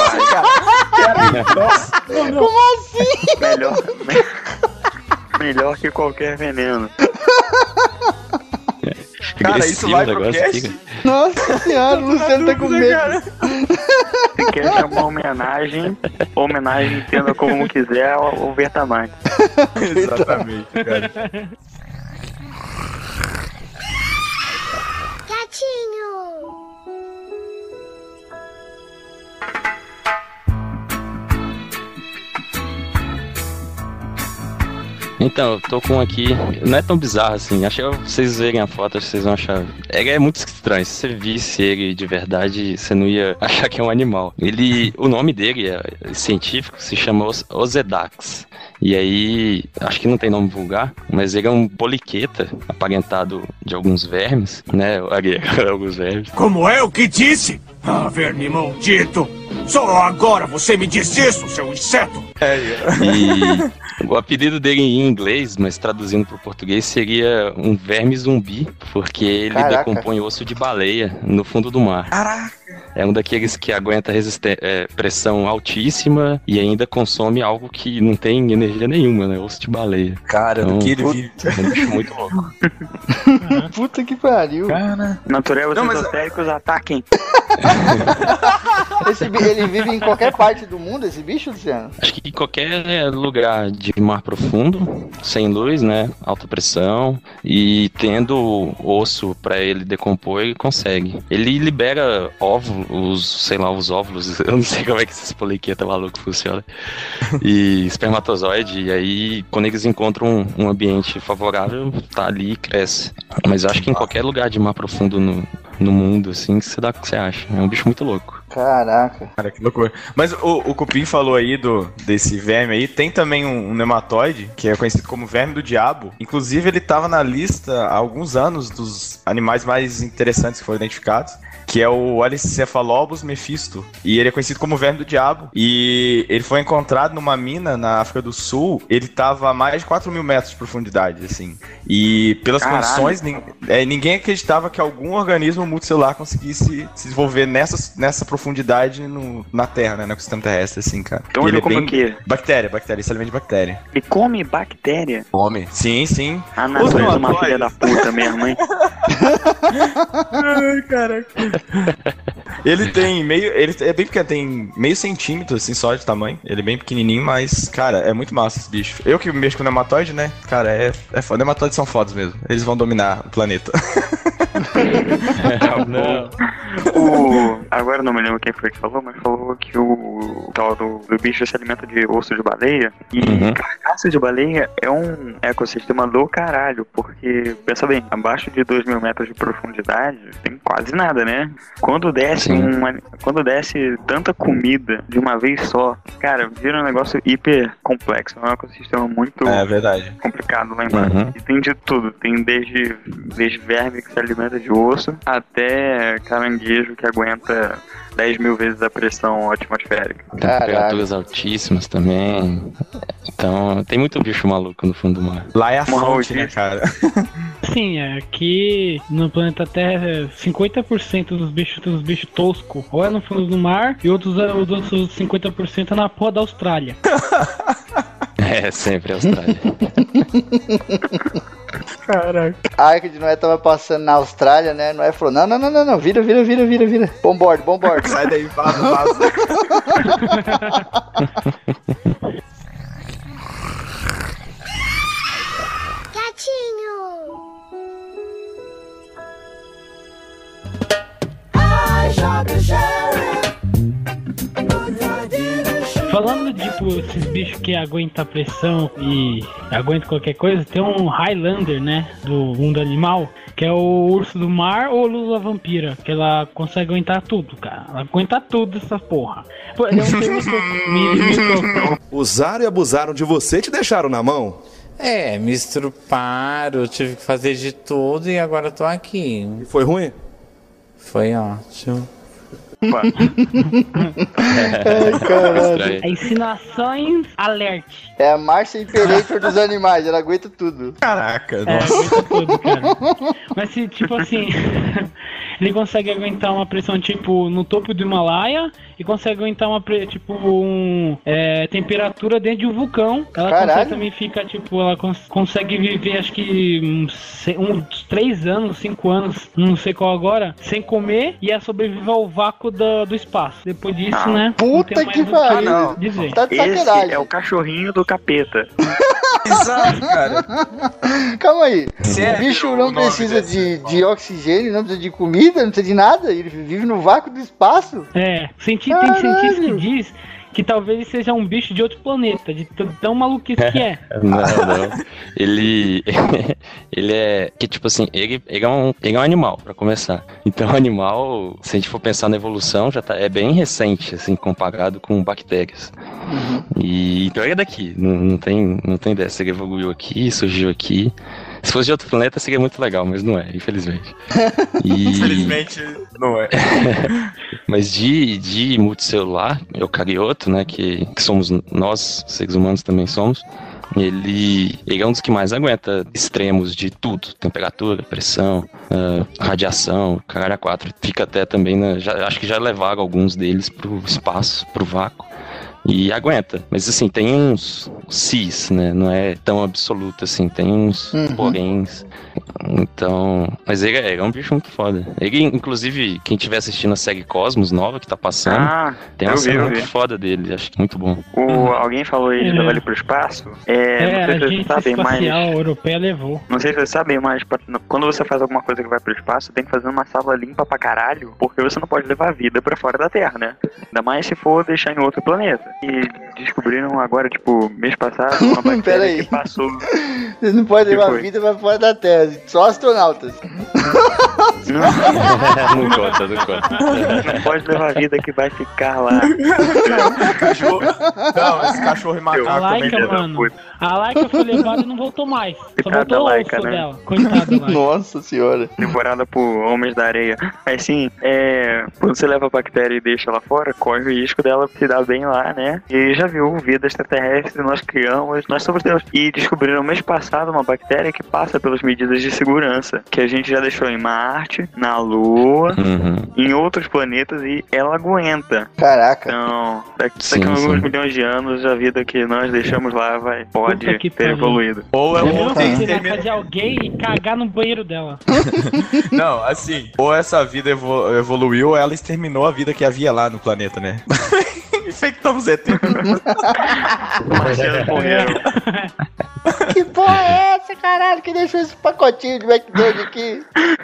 como assim? Melhor. me- Melhor que qualquer veneno. Cara, isso Agressivo vai o pro negócio cast? aqui, cara. Nossa senhora, o Luciano tá com medo. Se quer chamar homenagem, homenagem entenda como quiser ou ver tamanho. Exatamente, cara. Então, eu tô com um aqui, não é tão bizarro assim, acho que vocês verem a foto, vocês vão achar... Ele é muito estranho, se você visse ele de verdade, você não ia achar que é um animal. Ele, o nome dele é científico, se chama Osedax. E aí, acho que não tem nome vulgar, mas ele é um poliqueta aparentado de alguns vermes, né? Alguns vermes. Como é o que disse? Ah, verme maldito! Só agora você me diz isso, seu inseto! É, e o apelido dele em inglês, mas traduzindo para o português, seria um verme zumbi, porque ele Caraca. decompõe osso de baleia no fundo do mar. Caraca! É um daqueles que aguenta resisten- é, pressão altíssima e ainda consome algo que não tem energia nenhuma, né? Osso de baleia. Cara, Então, do que ele vive. É um bicho muito louco. Puta que pariu. Cara. Natureza Não, mas- esotéricos ataquem. Esse bi- ele vive em qualquer parte do mundo, esse bicho, Luciano? Acho que em qualquer lugar de mar profundo, sem luz, né? Alta pressão e tendo osso pra ele decompor, ele consegue. Ele libera óvulos, sei lá, os óvulos, eu não sei como é que esse poliqueta maluco funciona, e espermatozoide, e aí quando eles encontram um, um ambiente favorável, tá ali e cresce. Mas eu acho que em qualquer lugar de mar profundo no, no mundo, assim, você dá o que você acha. É um bicho muito louco. Caraca. Cara, que loucura. Mas o, o Cupim falou aí do, desse verme aí. Tem também um, um nematóide, que é conhecido como verme do diabo. Inclusive, ele tava na lista há alguns anos dos animais mais interessantes que foram identificados, que é o Alicephalobolus mephisto. E ele é conhecido como verme do diabo. E ele foi encontrado numa mina na África do Sul. Ele tava a mais de quatro mil metros de profundidade, assim. E pelas Caralho. condições, nin- é, ninguém acreditava que algum organismo multicelular conseguisse se desenvolver nessa, nessa profundidade no, na Terra, né? No ecossistema terrestre, assim, cara. Então E ele é come bem- o quê? Bactéria, bactéria. Isso é alimento de bactéria. Ele come bactéria? Come. Sim, sim. A natureza é uma nematóides. filha da puta mesmo, hein? Ai, caraca. Ele tem meio. Ele é bem pequeno, tem meio centímetro, assim, só de tamanho. Ele é bem pequenininho, mas, cara, é muito massa esse bicho. Eu que mexo com nematóide, né? Cara, é, é foda. Nematóides são fodas mesmo. Eles vão dominar o planeta. Não. O... Agora eu não me lembro quem foi que falou, mas falou que o, o tal do, do bicho se alimenta de osso de baleia. E Uhum. carcaça de baleia é um ecossistema do caralho, porque, pensa bem, abaixo de dois mil metros de profundidade tem quase nada, né? Quando desce, Sim. uma, quando desce tanta comida de uma vez só, cara, vira um negócio hiper complexo. É um ecossistema muito É verdade. complicado lá embaixo. Uhum. E tem de tudo. Tem desde, desde verme que se alimenta de osso até caranguejo que aguenta dez mil vezes a pressão atmosférica. Temperaturas altíssimas também. Então, tem muito bicho maluco no fundo do mar. Lá é a Uma fonte, né, rotina. cara? Sim, aqui no planeta Terra, cinquenta por cento dos bichos dos bichos toscos ou é no fundo do mar e outros, os outros cinquenta por cento é na porra da Austrália. É, sempre a Austrália. Caraca. A Arca de Noé tava passando na Austrália, né? Noé falou: não, não, não, não, não, vira, vira, vira, vira, vira. Bombordo, bombordo. Sai daí, vaza, vaza. Falando de tipo, esses bichos que aguentam pressão e aguentam qualquer coisa, tem um Highlander, né? Do mundo animal, que é o urso do mar ou lula vampira, que ela consegue aguentar tudo, cara. Ela aguenta tudo essa porra. Pô, ele é um termo que eu- me- me- Usaram e abusaram de você e te deixaram na mão. É, me estruparam, tive que fazer de tudo e agora eu tô aqui. E foi ruim? Foi ótimo. Ai, caralho. É Ensinações alerte. É a Marcia Imperator dos animais, ela aguenta tudo. Caraca, É, nossa. aguenta tudo, cara. Mas se, tipo assim, ele consegue aguentar uma pressão, tipo, no topo do Himalaia e consegue aguentar uma, pre- tipo, um, é, temperatura dentro de um vulcão. Ela Caralho. consegue também fica, tipo, ela cons- consegue viver, acho que uns, se- uns três anos, cinco anos, não sei qual agora, sem comer e ela sobrevive ao vácuo do, do espaço. Depois disso, Ah, né? puta não tem mais que o pariu. não. dizer. Tá de Esse sacanagem. é o cachorrinho do capeta. Exato, cara. Calma aí. Sério, o bicho o não nome precisa desse- de, de oxigênio, não precisa de comida, não precisa de nada. Ele vive no vácuo do espaço. É, cienti- tem Caralho. cientista que diz que talvez ele seja um bicho de outro planeta, de t- tão maluquice que é. Não, não. Ele. Ele é. Que tipo assim, ele, ele, é um, ele é um animal, pra começar. Então, o animal, se a gente for pensar na evolução, já tá, é bem recente, assim, comparado com bactérias. Uhum. E então ele é daqui, não, não, tem, não tem dessa. Ele evoluiu aqui, surgiu aqui. Se fosse de outro planeta seria muito legal, mas não é, infelizmente. E... Infelizmente, não é. Mas de, de multicelular, eucarioto, né, que, que somos nós, seres humanos também somos, ele, ele é um dos que mais aguenta extremos de tudo, temperatura, pressão, uh, radiação, caralho a quatro. Fica até também, na, já, acho que já levaram alguns deles pro espaço, pro vácuo. E aguenta, mas assim, tem uns cis, né, não é tão absoluto assim, tem uns Uhum. poréns, então, mas ele, ele é um bicho muito foda. Ele, inclusive, quem estiver assistindo a série Cosmos nova que tá passando, Ah, tem uma eu vi, cena eu muito vi. foda dele, acho que muito bom. O, alguém falou aí de É. levar ele pro espaço. É, É, não a sei se vocês agência sabem, mas. espacial europeia levou. Não sei se vocês sabem, mas pra- quando você faz alguma coisa que vai pro espaço, tem que fazer uma sala limpa pra caralho, porque você não pode levar a vida pra fora da Terra, né? Ainda mais se for deixar em outro planeta. E descobriram agora, tipo, mês passado, uma Pera bactéria aí. que passou. Vocês não podem Que levar a foi? vida pra fora da Terra, só astronautas. Não conta, não conta. Não pode levar a vida que vai ficar lá. Cachorro... Não, esse cachorro e A macaco também. Laika, filha da mano, puta. a Laika foi levada e não voltou mais. Só Coitada voltou da o Laika, osso né? dela. Coitada da Laika. Nossa senhora. Temporada por Homens da Areia. Mas sim, é, quando você leva a bactéria e deixa ela fora, corre o risco dela se dar bem lá, né? E já viu, vida extraterrestre, nós criamos, nós somos Deus. E descobriram mês passado uma bactéria que passa pelas medidas de segurança, que a gente já deixou em Marte, na Lua, Uhum. em outros planetas, e ela aguenta. Caraca. Então, daqui, Sim, daqui a alguns sim. milhões de anos, a vida que nós deixamos lá vai, pode Puta que ter pariu. evoluído. Ou é Eu um não sei se termina- na casa de alguém e cagar no banheiro dela. Não, assim, ou essa vida evo- evoluiu ou ela exterminou a vida que havia lá no planeta, né? Infectamos E T. Marcianos morreram. Que porra é essa, caralho, que deixou esse pacotinho de McDonald's aqui?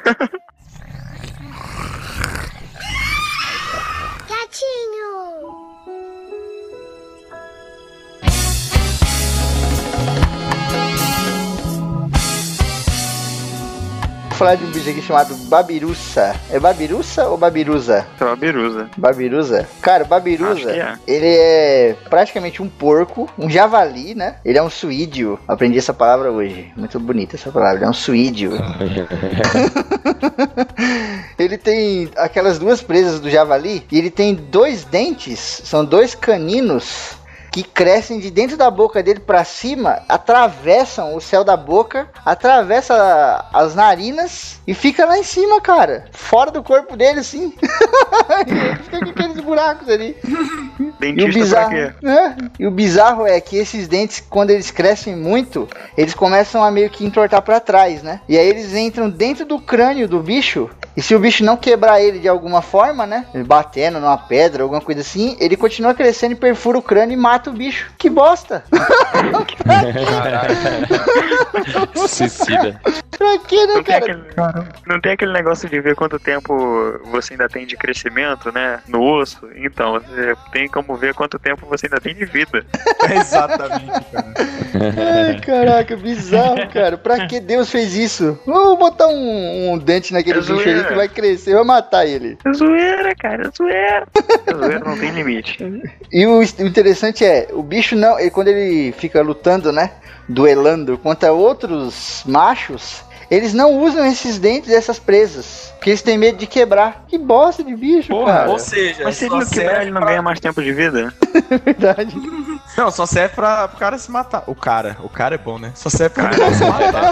Gatinho! Vou falar de um bicho aqui chamado Babirusa. É Babirusa ou Babirusa? É uma birusa. Babirusa? Cara, o Acho Babirusa, que é. ele é praticamente um porco, um javali, né? Ele é um suídeo. Aprendi essa palavra hoje. Muito bonita essa palavra. Ele é um suídeo. Ele tem aquelas duas presas do javali e ele tem dois dentes, são dois caninos que crescem de dentro da boca dele pra cima, atravessam o céu da boca, atravessa as narinas e fica lá em cima, cara. Fora do corpo dele, assim. E fica com aqueles buracos ali. E o Dentista bizarro, pra quê? né? E o bizarro é que esses dentes, quando eles crescem muito, eles começam a meio que entortar pra trás, né? E aí eles entram dentro do crânio do bicho. E se o bicho não quebrar ele de alguma forma, né? Ele batendo numa pedra, alguma coisa assim, ele continua crescendo e perfura o crânio e mata o bicho. Que bosta! Suicida. Pra que, né, Não tem, cara? aquele, não tem aquele negócio de ver quanto tempo você ainda tem de crescimento, né? No osso. Então, você tem como ver quanto tempo você ainda tem de vida. Exatamente, cara. Ai, caraca, bizarro, cara. Pra que Deus fez isso? Vou botar um, um dente naquele É bicho ali zoeira. que vai crescer, vai matar ele. É zoeira, cara, é zoeira. É zoeira, não tem limite. E o, o interessante é, o bicho não, ele, quando ele fica lutando, né, duelando contra outros machos, eles não usam esses dentes dessas presas, porque eles têm medo de quebrar. Que bosta de bicho, Porra, cara. Ou seja, Mas se ele só não quebrar, serve ele não pra- ganha mais tempo de vida? É verdade. Não, só serve pra, pro cara se matar. O cara, o cara é bom, né? Só serve pra ele se matar.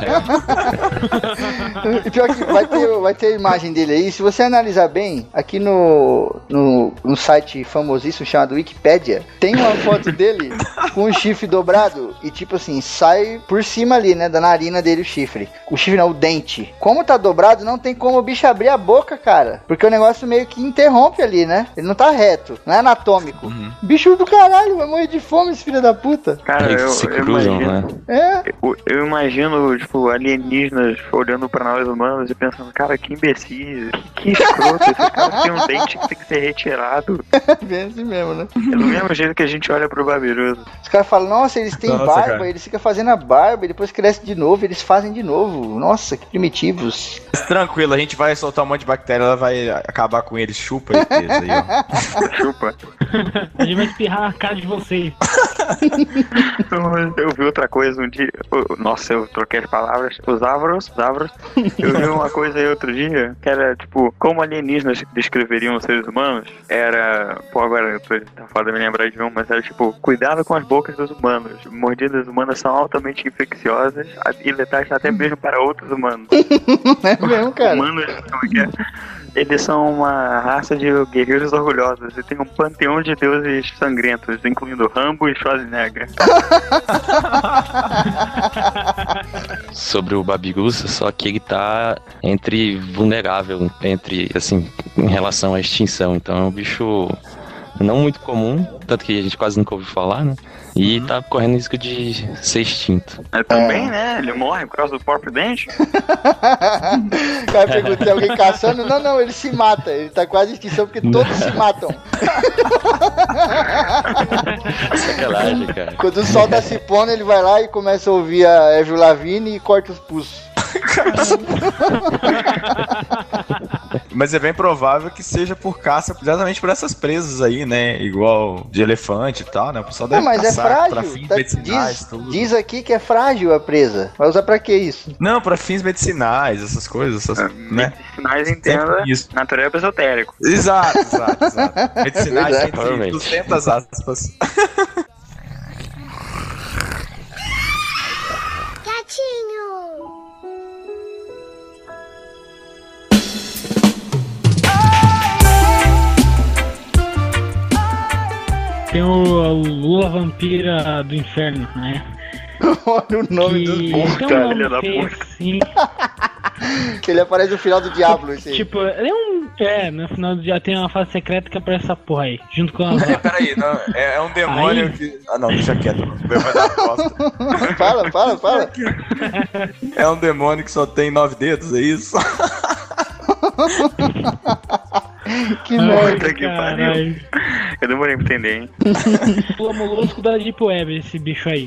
E pior que vai ter, vai ter a imagem dele aí. Se você analisar bem, aqui no, no, no site famosíssimo chamado Wikipedia, tem uma foto dele com o chifre dobrado e tipo assim, sai por cima ali, né, da narina dele o chifre. O chifre não, o dente. Como tá dobrado, não tem como o bicho abrir a boca, cara. Porque o negócio meio que interrompe ali, né? Ele não tá reto, não é anatômico. Bicho do caralho, vai morrer de fome. fome, esse filho da puta. Cara, eu, se eu cruzam, imagino, né? É. eu, eu imagino, tipo, alienígenas olhando pra nós humanos e pensando, cara, que imbecis, que, que escroto, esse cara tem um dente que tem que ser retirado. É bem assim mesmo, né? É do mesmo jeito que a gente olha pro Babirusa. Os caras falam, nossa, eles têm Nossa, barba, cara. eles ficam fazendo a barba, e depois cresce de novo, eles fazem de novo. Nossa, que primitivos. Mas tranquilo, a gente vai soltar um monte de bactéria, ela vai acabar com eles. Chupa E Tês aí, ó. Chupa. A gente vai espirrar a cara de vocês. Eu vi outra coisa um dia. Nossa, eu troquei as palavras. Os Avros, os Avros. Eu vi uma coisa aí outro dia, que era tipo, como alienígenas descreveriam os seres humanos. Era. Pô, agora eu tô tá foda me lembrar de um, mas era tipo, cuidado com as bocas dos humanos. Mordidas humanas são altamente infecciosas e letais até mesmo para outros humanos. É mesmo, cara. Humanos, como é que é? Eles são uma raça de guerreiros orgulhosos e tem um panteão de deuses sangrentos, incluindo Rambo e Schwarzenegger. Sobre o Babirusa, só que ele tá entre vulnerável, entre, assim, em relação à extinção. Então é um bicho não muito comum, tanto que a gente quase nunca ouviu falar, né? E tá correndo risco de ser extinto. É, também, né? Ele morre por causa do próprio dente. O cara pergunta, tem alguém caçando? Não, não, ele se mata. Ele tá quase em extinção porque todos se matam. Sacanagem, cara. Quando o sol tá se pondo, ele vai lá e começa a ouvir a Avril Lavigne e corta os pulsos. Mas é bem provável que seja por caça, exatamente por essas presas aí, né? Igual de elefante e tal, né? O pessoal deve Não, mas é caçar pra frágil. fins Tá- medicinais, diz, tudo. diz aqui que é frágil a presa. Vai usar pra que isso? Não, pra fins medicinais, essas coisas, essas, né? Medicinais entenda Isso. natureba esotérico. Exato, exato, exato. Medicinais Verdade. entre Provavelmente. duzentas aspas. Gatinho! Tem o, a Lula Vampira do Inferno, né? Olha o nome Que dos tem bichos. um filha nome da feio puta. assim. Que ele aparece no final do Diablo, esse aí. Tipo, ele é um. É, no final do dia tem uma fase secreta que aparece essa porra aí, junto com a. Peraí, não, é, é um demônio Aí- que... Ah, não, deixa quieto. Vai dar bosta. Fala, fala, fala. É um demônio que só tem nove dedos, é isso? Que Ai, merda. Puta que pariu. caralho. Eu demorei pra entender, hein? Pula molusco da Deep Web, esse bicho aí.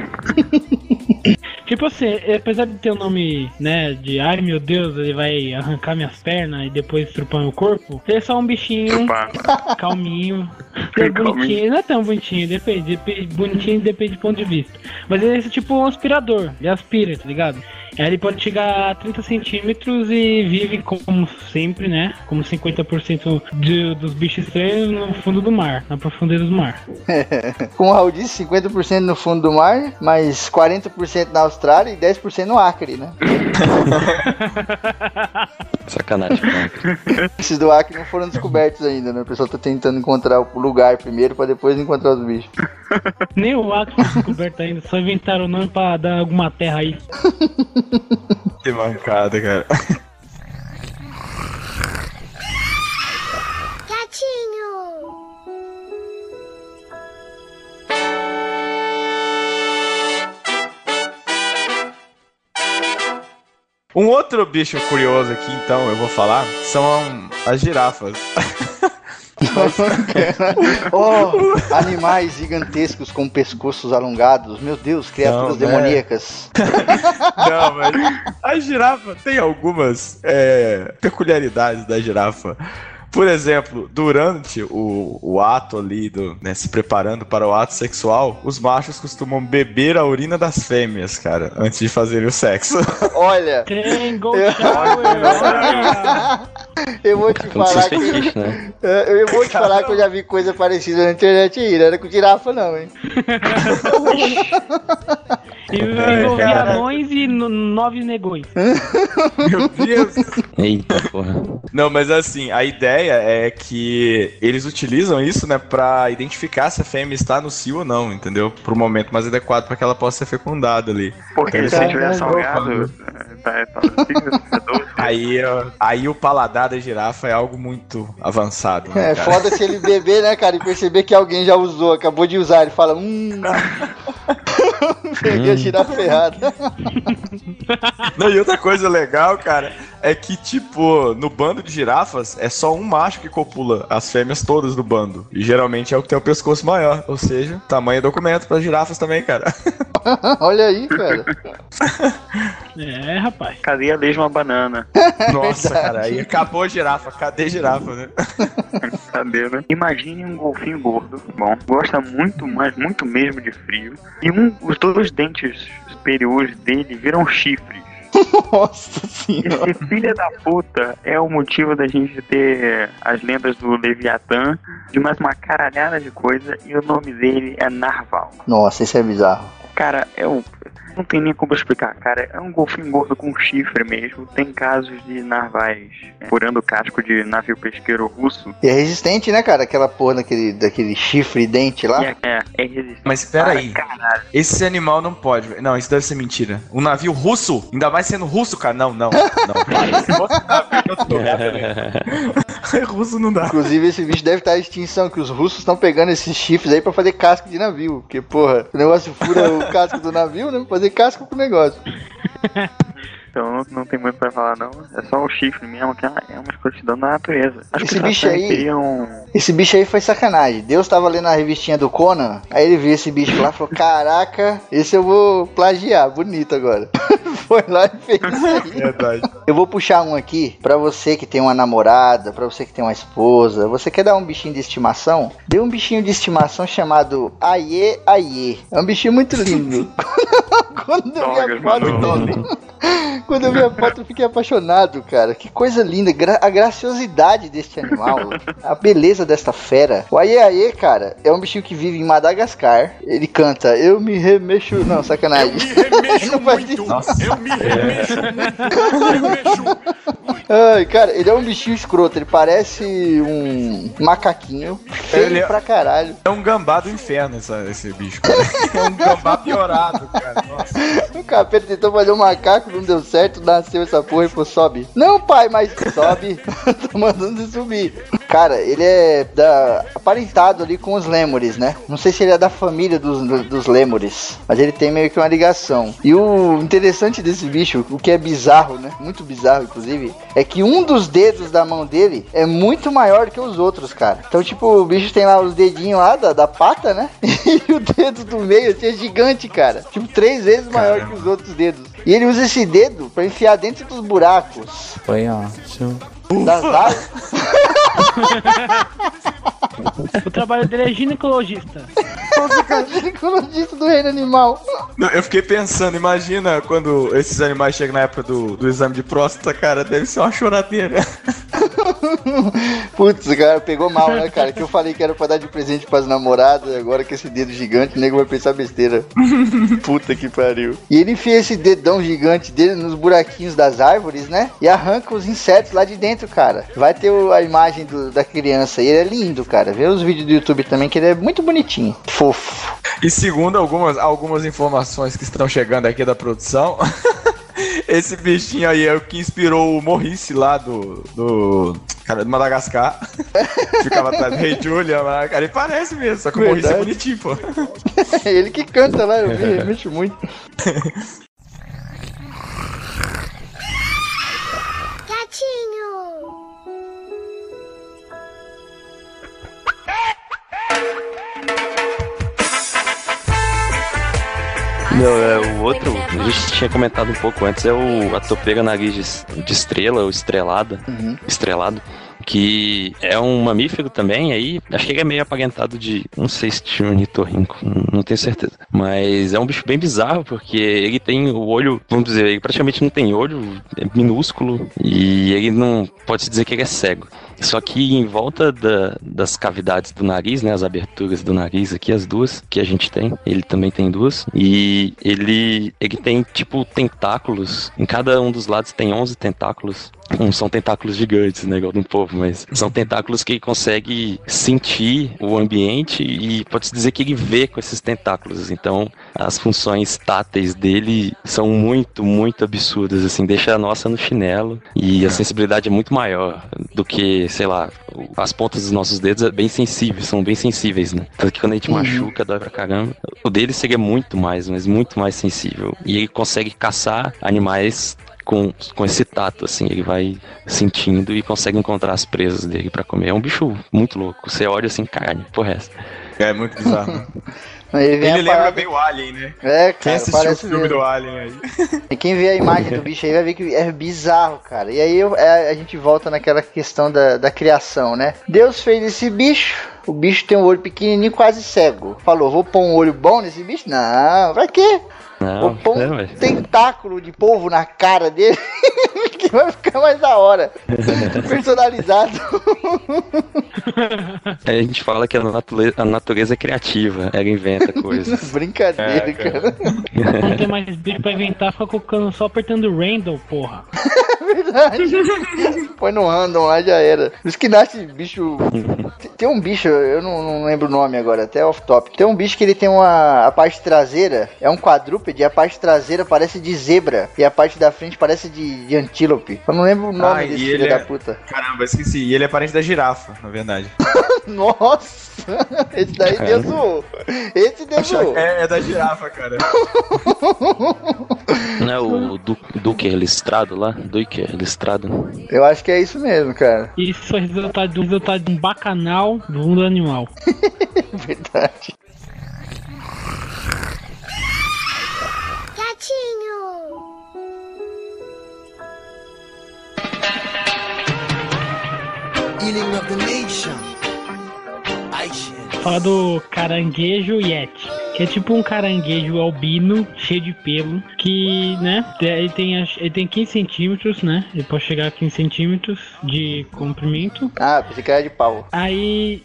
Tipo assim, apesar de ter o nome, né, de ai meu Deus, ele vai arrancar minhas pernas e depois estrupar meu corpo, ele é só um bichinho Pá. calminho. Ele é bonitinho, não é tão bonitinho, depende, depende, bonitinho depende do ponto de vista. Mas ele é tipo um aspirador, ele aspira, tá ligado? Aí ele pode chegar a trinta centímetros e vive como sempre, né? Como cinquenta por cento de, dos bichos estranhos no fundo do mar, na profundeza do mar. Como o Raul disse, cinquenta por cento no fundo do mar, mais quarenta por cento na Austrália e dez por cento no Acre, né? Sacanagem, cara. Esses do Acre não foram descobertos ainda, né? O pessoal tá tentando encontrar o lugar primeiro pra depois encontrar os bichos. Nem o Acre foi descoberto ainda, só inventaram o nome pra dar alguma terra aí. Que mancada, cara. Gatinho! Um outro bicho curioso aqui, então, eu vou falar, são as girafas. Oh, animais gigantescos com pescoços alongados. Meu Deus, criaturas Não, né? demoníacas. Não, mas a girafa tem algumas é, peculiaridades da girafa. Por exemplo, durante o, o ato ali, do, né, se preparando para o ato sexual, os machos costumam beber a urina das fêmeas, cara, antes de fazerem o sexo. Olha, Tem Gold Eu- Shower, olha! eu vou te Como falar se que... fetiche, né? Eu eu vou te falar que eu já vi coisa parecida na internet aí, não era com girafa não, hein? E envolvia anões e no- nove negões. Meu Deus! Eita, porra. Não, mas assim, a ideia é que eles utilizam isso, né, pra identificar se a fêmea está no cio ou não, entendeu? Pro momento mais adequado para que ela possa ser fecundada ali. Porque se Caralho, tiver salgado, tá, tá no signo sedoso. Aí, ó, aí o paladar da girafa é algo muito avançado. Né, é cara? foda se ele beber, né, cara, e perceber que alguém já usou, acabou de usar, ele fala, hum. Peguei a girafa errada. Não, e outra coisa legal, cara, é que, tipo, no bando de girafas é só um macho que copula as fêmeas todas do bando. E geralmente é o que tem o pescoço maior. Ou seja, tamanho é documento para girafas também, cara. Olha aí, cara. É, rapaz. Cadê a mesma banana? Nossa, cara, aí acabou a girafa. Cadê a girafa, né? Cadê, né? Imagine um golfinho gordo. Bom, gosta muito, mas muito mesmo de frio. E um, os dois dentes superiores dele viram chifres. Nossa senhora. Esse filho da puta é o motivo da gente ter as lendas do Leviatã, de mais uma caralhada de coisa, e o nome dele é Narval. Nossa, isso é bizarro. Cara, é o... não tem nem como explicar, cara. É um golfinho gordo com chifre mesmo. Tem casos de narvais é, furando o casco de navio pesqueiro russo. E é resistente, né, cara? Aquela porra daquele, daquele chifre e dente lá. É, é, é resistente. Mas espera aí. Caralho. Esse animal não pode. Não, isso deve ser mentira. Um navio russo? Ainda mais sendo russo, cara? Não, não. Não, para. Se fosse navio, russo não dá. Inclusive, esse bicho deve estar em extinção, que os russos estão pegando esses chifres aí pra fazer casco de navio. Porque, porra, o negócio fura o casco do navio, né? Pra fazer casco com o negócio. Então não, não tem muito pra falar, não. É só o chifre mesmo, que é uma escrotidão da natureza. Acho esse que bicho aí. Queriam... Esse bicho aí foi sacanagem. Deus tava lendo a revistinha do Conan, aí ele viu esse bicho lá e falou: caraca, esse eu vou plagiar, bonito agora. Foi lá e fez isso aí. Verdade. Eu vou puxar um aqui pra você que tem uma namorada, pra você que tem uma esposa. Você quer dar um bichinho de estimação? Dê um bichinho de estimação chamado Aie Aie. É um bichinho muito lindo. Quando eu vi a foto, quando eu vi a foto, eu fiquei apaixonado, cara. Que coisa linda, gra- a graciosidade deste animal, a beleza desta fera. O Aie Aie, cara, é um bichinho que vive em Madagascar. Ele canta, eu me remexo... Não, sacanagem. Eu me remexo muito. Nossa. Eu me remexo muito. Eu me remexo muito. Ai, cara, ele é um bichinho escroto. Ele parece um macaquinho feio ele é... pra caralho. É um gambá do inferno essa, esse bicho, cara. É um gambá piorado, cara. Nossa. O capeta tentou fazer um macaco, não deu certo, nasceu essa porra e falou, sobe. Não, pai, mas sobe. Tô mandando você subir. Cara, ele é da, aparentado ali com os lêmures, né? Não sei se ele é da família dos, do, dos lêmures, mas ele tem meio que uma ligação. E o interessante desse bicho, o que é bizarro, né? Muito bizarro, inclusive, é que um dos dedos da mão dele é muito maior que os outros, cara. Então, tipo, o bicho tem lá os dedinhos lá da, da pata, né? E o dedo do meio assim, é gigante, cara. Tipo, três vezes maior Caramba. que os outros dedos. E ele usa esse dedo pra enfiar dentro dos buracos. Foi ótimo. Das águas. O trabalho dele é ginecologista. Ginecologista do reino animal. Não, eu fiquei pensando, imagina quando esses animais chegam na época do, do exame de próstata, cara, deve ser uma choradeira. Putz, cara, pegou mal, né, cara? Que eu falei que era pra dar de presente pras namoradas, agora com esse dedo gigante, o nego vai pensar besteira. Puta que pariu. E ele enfia esse dedão gigante dele nos buraquinhos das árvores, né? E arranca os insetos lá de dentro, cara. Vai ter o, a imagem do, da criança. E ele é lindo, cara. Vê os vídeos do YouTube também, que ele é muito bonitinho. Fofo. E segundo algumas, algumas informações que estão chegando aqui da produção... Esse bichinho aí é o que inspirou o Morrice lá do, do cara do Madagascar. Ficava atrás do Rei Julian lá. Cara, ele parece mesmo, só que o Morrice é bonitinho, pô. É ele que canta lá, eu vi, eu mexo muito. Gatinho! Não, é o outro, a gente tinha comentado um pouco antes, é o, a topeira nariz de, de estrela, ou estrelada, uhum. estrelado, que é um mamífero também, aí, acho que ele é meio aparentado de, não sei se tinha um ornitorrinco, não tenho certeza, mas é um bicho bem bizarro, porque ele tem o olho, vamos dizer, ele praticamente não tem olho, é minúsculo, e ele não, pode-se dizer que ele é cego. Só que em volta da, das cavidades do nariz, né, as aberturas do nariz aqui, as duas que a gente tem, ele também tem duas, e ele, ele tem tipo tentáculos, em cada um dos lados tem onze tentáculos. Não são tentáculos gigantes, né, igual do povo, mas são tentáculos que ele consegue sentir o ambiente e pode-se dizer que ele vê com esses tentáculos. Então, as funções táteis dele são muito, muito absurdas, assim, deixa a nossa no chinelo e a sensibilidade é muito maior do que, sei lá, as pontas dos nossos dedos é bem sensíveis, são bem sensíveis, né? Tanto que quando a gente uhum. machuca, dói pra caramba. O dele seria muito mais, mas muito mais sensível. E ele consegue caçar animais com, com esse tato, assim, ele vai sentindo e consegue encontrar as presas dele pra comer. É um bicho muito louco, você olha assim, carne, porra essa. É muito bizarro. Ele, ele lembra parada... bem o Alien, né? É, cara, quem assistiu o filme mesmo. do Alien aí? E quem vê a imagem do bicho aí vai ver que é bizarro, cara. E aí eu, é, a gente volta naquela questão da, da criação, né? Deus fez esse bicho, o bicho tem um olho pequenininho, quase cego. Falou, vou pôr um olho bom nesse bicho? Não, pra quê? Não, vou pôr um é, tentáculo de polvo na cara dele que vai ficar mais da hora. Personalizado. Aí a gente fala que a natureza, a natureza é criativa, ela inventa coisas. Brincadeira, é, cara. Não tem mais bicho pra inventar, fica colocando só apertando o random, porra. Verdade. Põe no random lá, já era. Por isso que nasce bicho. Tem um bicho, eu não, não lembro o nome agora, até off-top. Tem um bicho que ele tem uma. A parte traseira é um quadrúpede, a parte traseira parece de zebra e a parte da frente parece de, de antílope. Eu não lembro o nome ah, desse filho é... da puta. Caramba, esqueci. E ele é parente da girafa, na verdade. Nossa! Esse daí deu zoou. Esse deu zoou. É, é da girafa, cara. Não é o du Duque Listrado lá? Duque Listrado. Eu acho que é isso mesmo, cara. Isso é resultado do resultado de um bacanal do mundo animal. Verdade. Gatinho! Healing of the nation. Fala do caranguejo Yeti, que é tipo um caranguejo albino, cheio de pelo, que, né, ele tem, ele tem quinze centímetros, né, ele pode chegar a quinze centímetros de comprimento. Ah, pensei que era de pau. Aí...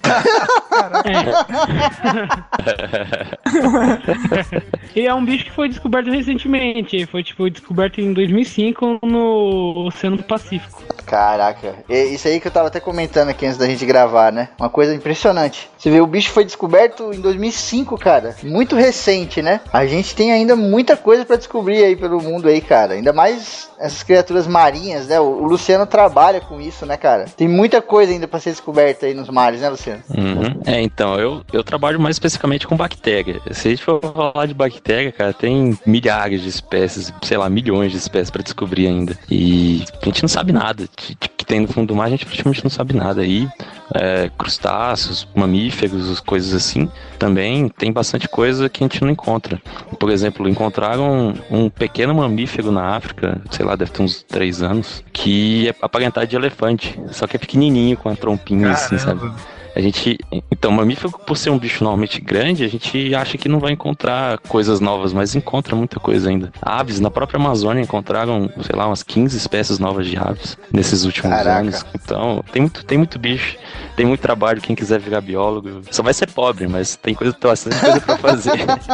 é. E é um bicho que foi descoberto recentemente, foi, tipo, descoberto em dois mil e cinco no Oceano Pacífico. Caraca, isso aí que eu tava até comentando aqui antes da gente gravar, né? Uma coisa impressionante. Você vê, o bicho foi descoberto em dois mil e cinco, cara. Muito recente, né? A gente tem ainda muita coisa pra descobrir aí pelo mundo aí, cara. Ainda mais essas criaturas marinhas, né? O Luciano trabalha com isso, né, cara? Tem muita coisa ainda pra ser descoberta aí nos mares, né, Luciano? Uhum. É, então, eu, eu trabalho mais especificamente com bactéria. Se a gente for falar de bactéria, cara, tem milhares de espécies, sei lá, milhões de espécies pra descobrir ainda. E a gente não sabe nada. Que tem no fundo do mar, a gente praticamente não sabe nada. Aí, é, crustáceos, mamíferos, coisas assim, também tem bastante coisa que a gente não encontra. Por exemplo, encontraram um, um pequeno mamífero na África, sei lá, deve ter uns três anos, que é aparentado de elefante, só que é pequenininho, com a trompinha. Caramba. Assim, sabe? A gente, então, mamífero, por ser um bicho normalmente grande, a gente acha que não vai encontrar coisas novas, mas encontra muita coisa ainda. Aves, na própria Amazônia, encontraram, sei lá, umas quinze espécies novas de aves nesses últimos Caraca. anos. Então, tem muito, tem muito bicho, tem muito trabalho. Quem quiser virar biólogo, só vai ser pobre, mas tem coisa, tem bastante coisa pra fazer.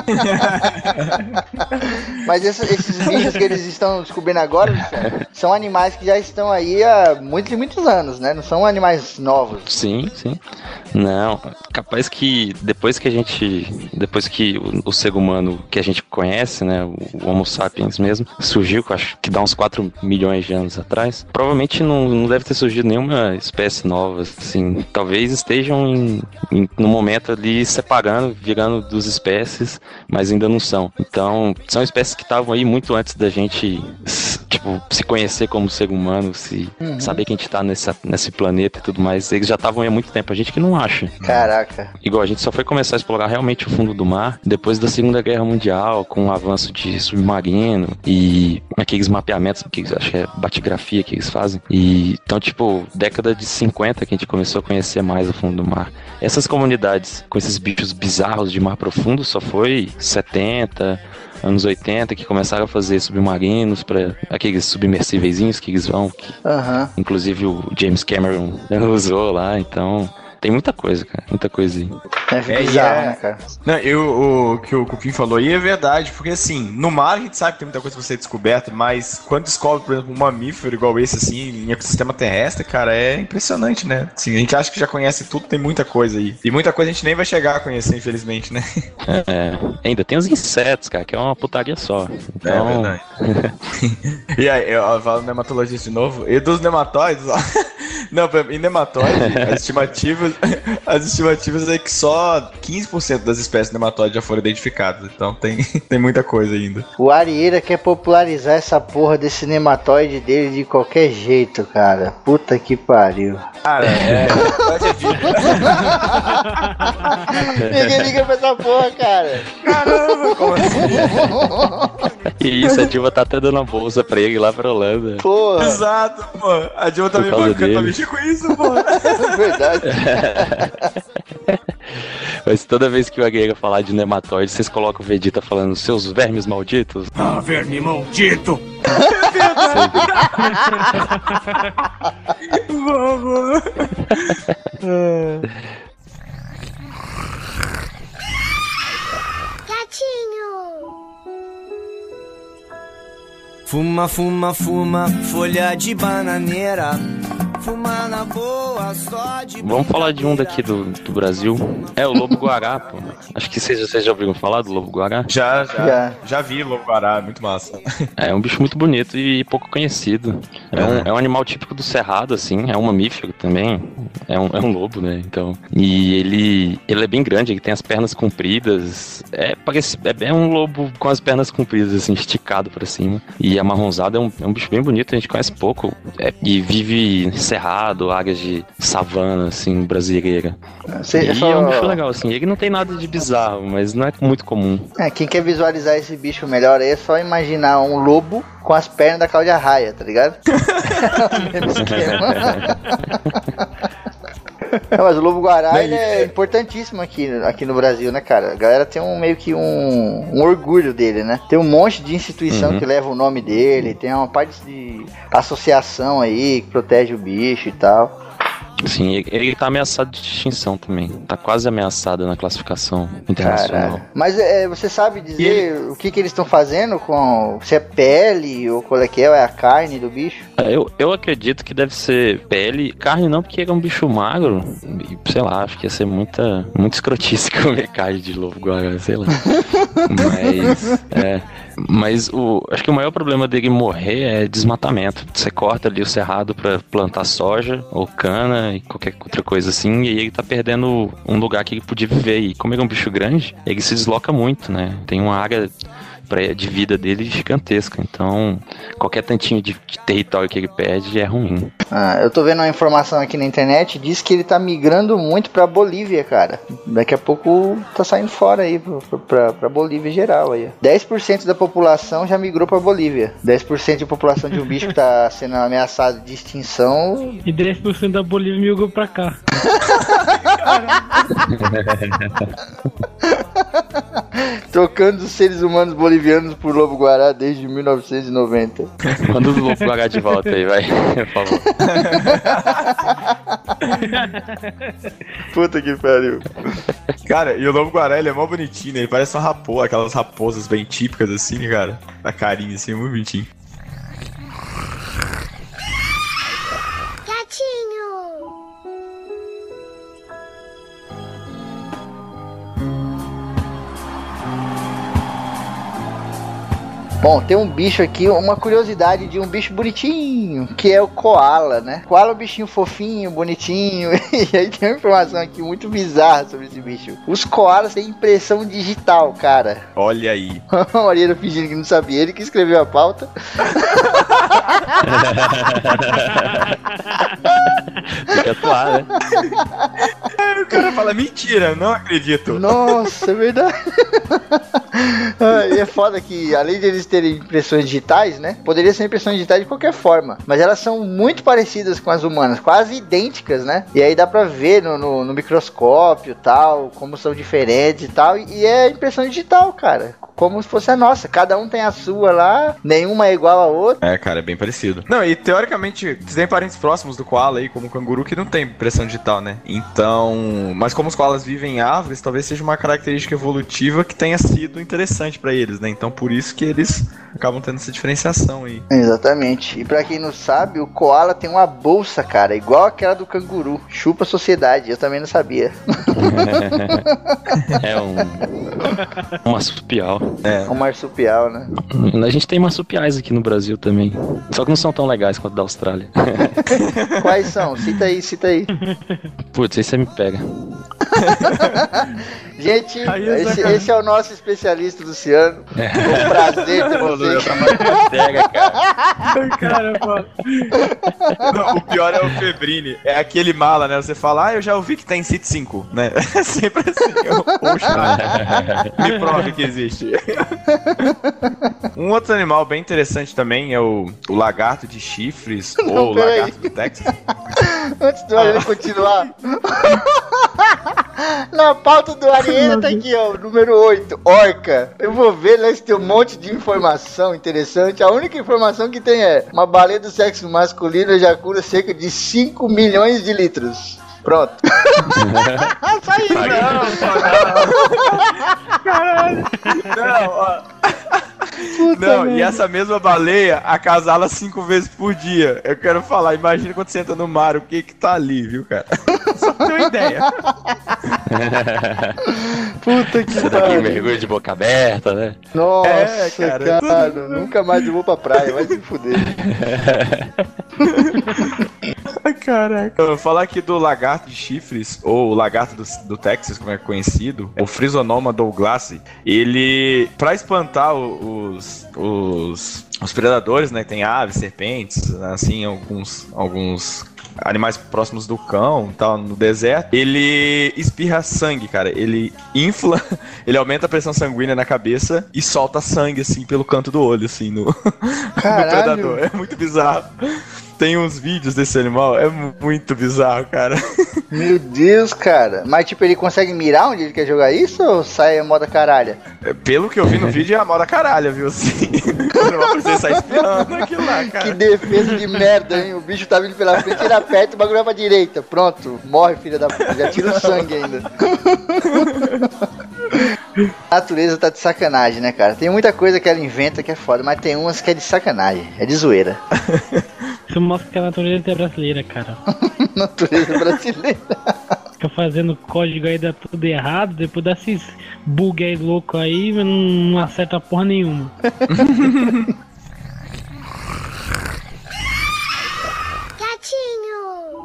Mas esses, esses bichos que eles estão descobrindo agora, são animais que já estão aí há muitos e muitos anos, né? Não são animais novos. Sim, sim. Não, capaz que depois que a gente, depois que o, o ser humano que a gente conhece, né, o Homo sapiens mesmo, surgiu, acho que dá uns quatro milhões de anos atrás, provavelmente não, não deve ter surgido nenhuma espécie nova, assim, talvez estejam em, em, no momento ali separando, virando duas espécies, mas ainda não são. Então, são espécies que estavam aí muito antes da gente, tipo, se conhecer como ser humano, se uhum. saber que a gente tá nessa, nesse planeta e tudo mais, eles já estavam aí há muito tempo, a gente que não acha. Caraca. Igual, a gente só foi começar a explorar realmente o fundo do mar depois da Segunda Guerra Mundial, com o avanço de submarino e aqueles mapeamentos, que acho que é batigrafia que eles fazem. E então, tipo, década de cinquenta que a gente começou a conhecer mais o fundo do mar. Essas comunidades com esses bichos bizarros de mar profundo só foi setenta, anos oitenta, que começaram a fazer submarinos para aqueles submersíveis que eles vão, que, uhum. inclusive o James Cameron usou lá, então tem muita coisa, cara. Muita coisa aí. É bizarro, é... né, cara? Não, eu, o que o Cupim falou aí é verdade, porque assim, no mar a gente sabe que tem muita coisa pra ser descoberta, mas quando descobre, por exemplo, um mamífero igual esse, assim, em ecossistema terrestre, cara, é impressionante, né? Assim, a gente acha que já conhece tudo, tem muita coisa aí. E muita coisa a gente nem vai chegar a conhecer, infelizmente, né? É, ainda tem os insetos, cara, que é uma putaria só. Então... É verdade. E aí, eu falo nematologista de novo, e dos nematóides, ó. Não, em nematóide, as estimativas, as estimativas é que só quinze por cento das espécies de nematóide já foram identificadas, então tem, tem muita coisa ainda. O Arieira quer popularizar essa porra desse nematóide dele de qualquer jeito, cara. Puta que pariu. Cara, é... Ninguém liga pra essa porra, cara. Caramba, como assim? E isso, a Dilma tá até dando uma bolsa pra ele lá pra Holanda. Porra. Exato, pô. A Dilma tá me bancando pra mexer com isso, pô. É verdade. Mas toda vez que o Agueira falar de nematóide, vocês colocam o Vegeta falando seus vermes malditos? Ah, verme maldito! Vamos. Gatinho! Fuma, fuma, fuma, folha de bananeira. Fuma na boa, só de... Vamos falar de um daqui do, do Brasil. É o lobo-guará, pô. Acho que vocês, vocês já ouviram falar do lobo-guará? Já, já. Já. Já vi lobo-guará, muito massa. É um bicho muito bonito e pouco conhecido. É um, é um animal típico do Cerrado, assim. É um mamífero também. É um, é um lobo, né? Então... E ele, ele é bem grande, ele tem as pernas compridas. É, parece, é, é um lobo com as pernas compridas, assim, esticado pra cima. E amarronzado. É um, é um bicho bem bonito, a gente conhece pouco. É, e vive... Cerrado, áreas de savana, assim, brasileira. Cê, e só... é um bicho legal, assim. Ele não tem nada de bizarro, mas não é muito comum. É, quem quer visualizar esse bicho melhor aí é só imaginar um lobo com as pernas da Cláudia Raia, tá ligado? É o mesmo esquema. Não, mas o lobo-guará ele é importantíssimo aqui, aqui no Brasil, né, cara? A galera tem um meio que um, um orgulho dele, né? Tem um monte de instituição uhum. que leva o nome dele, tem uma parte de associação aí que protege o bicho e tal. Sim, ele tá ameaçado de extinção também. Tá quase ameaçado na classificação internacional. Caralho. Mas é, você sabe dizer ele... o que, que eles estão fazendo com... Se é pele ou qual é que é? Ou é a carne do bicho? Eu, eu acredito que deve ser pele. Carne não, porque ele é um bicho magro. E, sei lá, acho que ia ser muita, muito escrotice comer carne de lobo-guará, sei lá. Mas... É... Mas o, acho que o maior problema dele morrer é desmatamento. Você corta ali o cerrado pra plantar soja ou cana e qualquer outra coisa assim, e aí ele tá perdendo um lugar que ele podia viver. E como ele é um bicho grande, ele se desloca muito, né? Tem uma área de vida dele gigantesca, então qualquer tantinho de, de território que ele perde é ruim. Ah, eu tô vendo uma informação aqui na internet, diz que ele tá migrando muito pra Bolívia, cara. Daqui a pouco tá saindo fora aí pra, pra, pra Bolívia em geral aí. dez por cento da população já migrou pra Bolívia. dez por cento da população de um bicho que tá sendo ameaçado de extinção. E dez por cento da Bolívia migrou pra cá. Trocando os seres humanos bolivianos por lobo-guará desde mil novecentos e noventa. Manda o lobo-guará de volta aí, vai, por favor. Puta que pariu. Cara, e o lobo-guará, ele é mó bonitinho, né? Ele parece uma raposa, aquelas raposas bem típicas assim, cara. Da carinha assim, muito bonitinho. Gatinho! Bom, tem um bicho aqui, uma curiosidade de um bicho bonitinho, que é o koala, né? Koala é um bichinho fofinho, bonitinho, e aí tem uma informação aqui muito bizarra sobre esse bicho. Os koalas têm impressão digital, cara. Olha aí. O Ariano fingindo que não sabia, ele que escreveu a pauta. Tem que atuar, né? O cara fala, mentira, não acredito. Nossa, é verdade. E é foda que, além de eles terem impressões digitais, né? Poderia ser impressões digitais de qualquer forma, mas elas são muito parecidas com as humanas, quase idênticas, né? E aí dá pra ver no, no, no microscópio e tal, como são diferentes e tal. E é impressão digital, cara. como se fosse a nossa. Cada um tem a sua lá, nenhuma é igual a outra. É, cara, é bem parecido. Não, e teoricamente, você tem parentes próximos do koala aí, como o canguru, que não tem impressão digital, né? Então, mas como os koalas vivem em árvores, talvez seja uma característica evolutiva que tenha sido interessante pra eles, né? Então, por isso que eles acabam tendo essa diferenciação aí. Exatamente. E pra quem não sabe, o koala tem uma bolsa, cara, igual aquela do canguru. Chupa a sociedade, eu também não sabia. É um, um marsupial. É. Um marsupial, né? A gente tem marsupiais aqui no Brasil também. Só que não são tão legais quanto da Austrália. Quais são? Cita aí, cita aí. Putz, aí você me pega. Gente, esse, esse é o nosso especialista, Luciano. É. Um prazer ter você. Pega, cara. Cara, mano. Não, o pior é o Febrini. É aquele mala, né? Você fala, ah, eu já ouvi que tem City cinco, né? É sempre assim. Eu, poxa, me prove que existe. Um outro animal bem interessante também é o, o lagarto de chifres. Não, ou o lagarto do Texas. Antes do Ariel continuar. Na pauta do Ariel tá aqui, ó, número oito, orca. Eu vou ver, né, se tem um monte de informação interessante. A única informação que tem é: uma baleia do sexo masculino ejacula cerca de cinco milhões de litros. Pronto. Só isso, não. Caralho. Não, ó. Puta não, mesmo. E essa mesma baleia acasala cinco vezes por dia. Eu quero falar, imagina quando você entra no mar, o que que tá ali, viu, cara? Só pra ter uma ideia. Puta que Você daqui mergulho de boca aberta, né? Nossa, é, cara, cara tudo... nunca mais eu vou pra praia, vai se fuder. Ai, caraca. Eu vou falar aqui do lagarto de chifres, ou o lagarto do, do Texas, como é conhecido, o Frisonoma douglassi. Ele, pra espantar os, os, os predadores, né, tem aves, serpentes, assim, alguns, alguns animais próximos do cão, tal, no deserto, ele espirra sangue, cara. Ele infla, ele aumenta a pressão sanguínea na cabeça e solta sangue, assim, pelo canto do olho, assim, no, no predador. É muito bizarro. Tem uns vídeos desse animal, é muito bizarro, cara. Meu Deus, cara. Mas, tipo, ele consegue mirar onde ele quer jogar isso ou sai a moda caralha? Pelo que eu vi no vídeo, é a moda caralha, viu, assim. Não precisa sair espirrando aquilo lá, cara. Que defesa de merda, hein? O bicho tá vindo pela frente, ele aperta, o bagulho vai pra direita. Pronto, morre, filha da puta. Já tira o sangue ainda. A natureza tá de sacanagem, né, cara? Tem muita coisa que ela inventa que é foda, mas tem umas que é de sacanagem, é de zoeira. Isso mostra que a natureza é brasileira, cara. Natureza brasileira. Fica fazendo código aí, dá tudo errado, depois dá esses bug aí louco aí, mas não acerta porra nenhuma. Gatinho!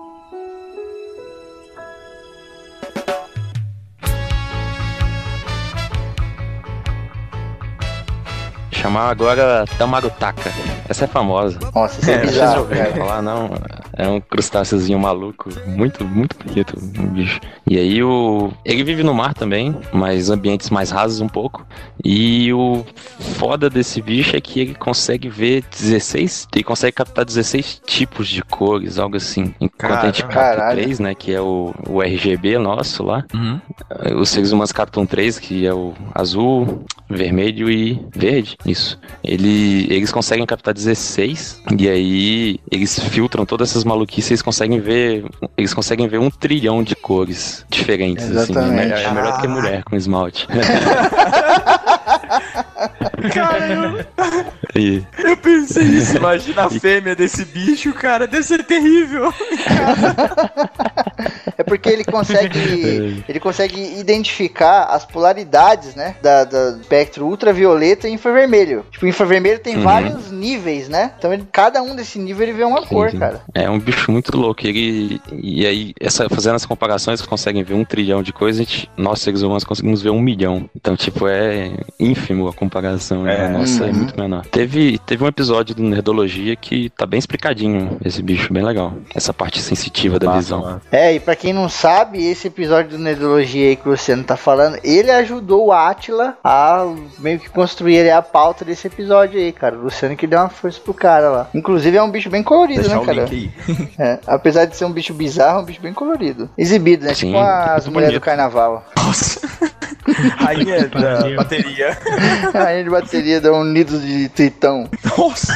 Chamar agora Tamarutaka. Essa é famosa. Nossa, isso é, é bizarro, cara. Falar, não, é um crustáceozinho maluco, muito, muito bonito, um bicho. E aí o... ele vive no mar também, mas ambientes mais rasos um pouco. E o foda desse bicho é que ele consegue ver dezesseis, ele consegue captar dezesseis tipos de cores, algo assim. Enquanto Caramba, a gente capta três, né, que é o, o R G B nosso lá. Uhum. Os seres humanos captam três, que é o azul, vermelho e verde. Isso. Ele, eles conseguem captar dezesseis e aí eles filtram todas essas maluquices e eles conseguem ver, eles conseguem ver um trilhão de cores diferentes. Exatamente. Assim, é, é melhor do que mulher com esmalte. Caramba! E... eu pensei isso, imagina a fêmea desse bicho, cara, deve ser terrível. É porque ele consegue ele consegue identificar as polaridades, né, da, da espectro ultravioleta e infravermelho. Tipo, o infravermelho tem uhum. vários níveis, né? Então ele, cada um desse nível ele vê uma sim, cor, sim. cara. É um bicho muito louco. Ele, e aí, essa, fazendo as comparações, conseguem ver um trilhão de coisas, a gente, nós seres humanos conseguimos ver um milhão. Então, tipo, é ínfimo a comparação. É. Né? Nossa, uhum. é muito menor. Teve, teve um episódio do Nerdologia que tá bem explicadinho esse bicho, bem legal. Essa parte sensitiva da Nossa, visão. Mano. É, e pra quem não sabe, esse episódio do Nerdologia aí que o Luciano tá falando, ele ajudou o Átila a meio que construir a pauta desse episódio aí, cara. O Luciano que deu uma força pro cara lá. Inclusive é um bicho bem colorido, Deixar né, cara? É, apesar de ser um bicho bizarro, é um bicho bem colorido. Exibido, né? Sim, tipo as mulheres do carnaval. Nossa! Rainha da bateria. Rainha de bateria da Unidos de Tritão. Nossa!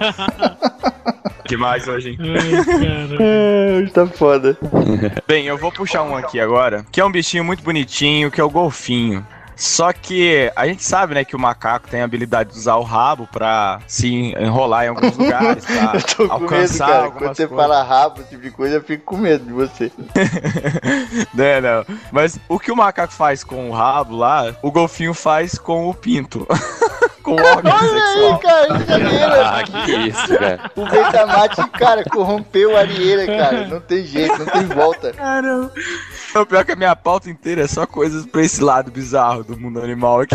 Demais hoje, hein? Ai, hoje tá foda. Bem, eu vou puxar um aqui agora, que é um bichinho muito bonitinho, que é o golfinho. Só que a gente sabe, né, que o macaco tem a habilidade de usar o rabo pra se enrolar em alguns lugares, pra eu tô com alcançar medo, cara. algumas Quando você coisas. fala rabo, esse tipo de coisa, eu fico com medo de você. Não, não. Mas o que o macaco faz com o rabo lá, o golfinho faz com o pinto. Com o órgão sexual. Aí, cara, brincadeira. Ah, que isso, cara. O Betamax, cara, corrompeu a Arieira, cara. Não tem jeito, não tem volta. Caramba. O pior é que a minha pauta inteira é só coisas pra esse lado bizarro do mundo animal aqui.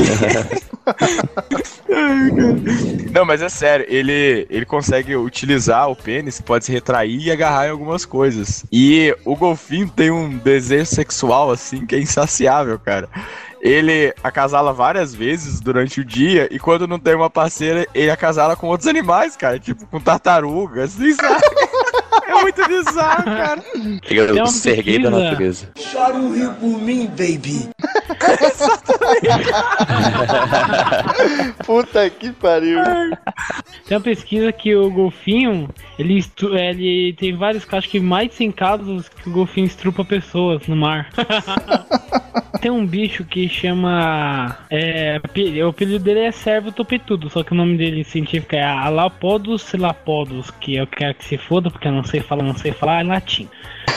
Não, mas é sério, ele, ele consegue utilizar o pênis, que pode se retrair e agarrar em algumas coisas. E o golfinho tem um desejo sexual, assim, que é insaciável, cara. Ele acasala várias vezes durante o dia e quando não tem uma parceira, ele acasala com outros animais, cara. Tipo, com tartarugas, assim, sabe? É muito bizarro, cara. Eu serguei da natureza. Chora um rio por mim, baby. Puta que pariu. Tem uma pesquisa que o golfinho, ele, estu- ele tem vários casos, acho que mais de cem casos que o golfinho estrupa pessoas no mar. Tem um bicho que chama... É, o apelido dele é Cervo Topetudo, só que o nome dele científico é Alapodus Silapodus, que eu quero que se foda, porque eu não sei falar, não sei falar, é latim.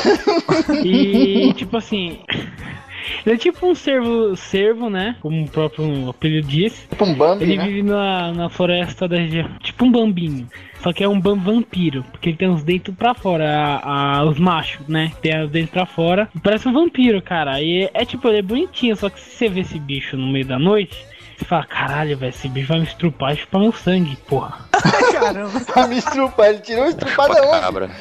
E, tipo assim... Ele é tipo um cervo, cervo, né? Como o próprio apelido diz. Tipo um Bambi, Ele né? vive na, na floresta da região. Tipo um bambinho. Só que é um bam vampiro. Porque ele tem os dentes pra fora. A, a, os machos, né? Tem os dentes pra fora. Parece um vampiro, cara. E é, é tipo, ele é bonitinho. Só que se você vê esse bicho no meio da noite, você fala, caralho, velho, esse bicho vai me estrupar e chupar meu sangue, porra. Caramba. Vai me estrupar. Ele tirou o estrupar da onde? Cabra.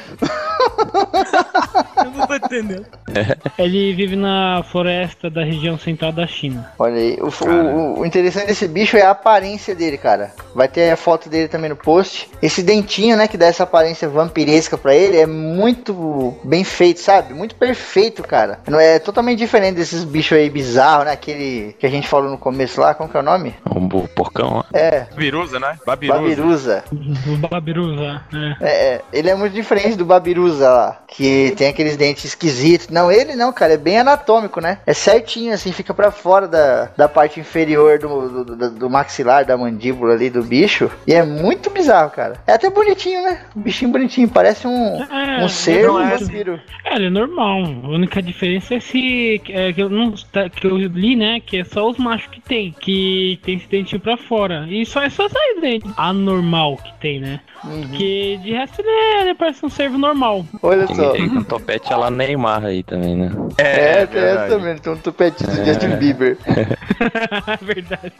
Eu não tô entendendo. Ele vive na floresta da região central da China. Olha aí, o, o, o interessante desse bicho é a aparência dele, cara. Vai ter a foto dele também no post. Esse dentinho, né, que dá essa aparência vampiresca pra ele, é muito bem feito, sabe? Muito perfeito, cara. Não é totalmente diferente desses bichos aí bizarros, né? Aquele que a gente falou no começo lá, como que é o nome? Um porcão, ó. É. Babirusa, né? Babirusa. Babirusa. O Babirusa, é. É, é. Ele é muito diferente do Babirusa lá, que tem aqueles dentes esquisitos. Não, ele não, cara, é bem anatômico, né? É certinho, assim, fica pra fora da, da parte inferior do, do, do, do maxilar, da mandíbula ali do bicho. E é muito bizarro, cara. É até bonitinho, né? Um bichinho bonitinho, parece um, É, um cervo, um é, vampiro. É, ele é normal. A única diferença é se é, que, eu não, que eu li, né? Que é só os machos que tem. Que tem esse dentinho pra fora. E só é só sair dente anormal que tem, né? Uhum. Porque de resto ele, é, ele parece um cervo normal. Olha Tem, só. tem um topete a lá Neymar aí também, né? É, tem essa também. Tem um topetinho do Justin Bieber. Verdade.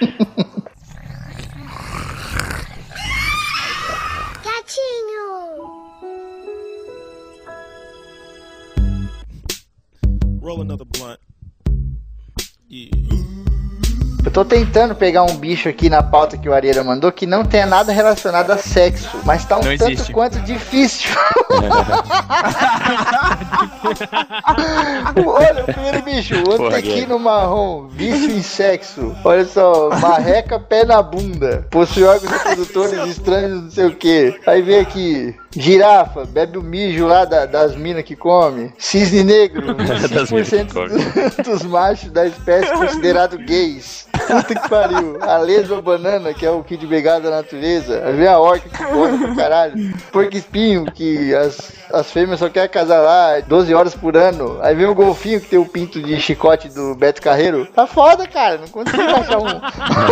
Gatinho! Roll another blunt. Yeah. Eu tô tentando pegar um bicho aqui na pauta que o Arieira mandou que não tenha nada relacionado a sexo, mas tá um Não tanto existe. quanto difícil. Olha, o primeiro bicho, o antequino marrom, vício em sexo. Olha só, marreca pé na bunda, possui órgãos reprodutores estranhos, não sei o que. Aí vem aqui, girafa, bebe o mijo lá da- das minas que come. Cisne negro, vinte e cinco por cento Das minas que dos machos da espécie considerado gays. Puta que pariu. A lesma banana, que é o kid bengala da natureza. Aí vem a orca que come pra caralho. Porco espinho, que as, as fêmeas só querem acasalar doze horas por ano. Aí vem o golfinho, que tem o pinto de chicote do Beto Carreiro. Tá foda, cara. Não consigo achar um.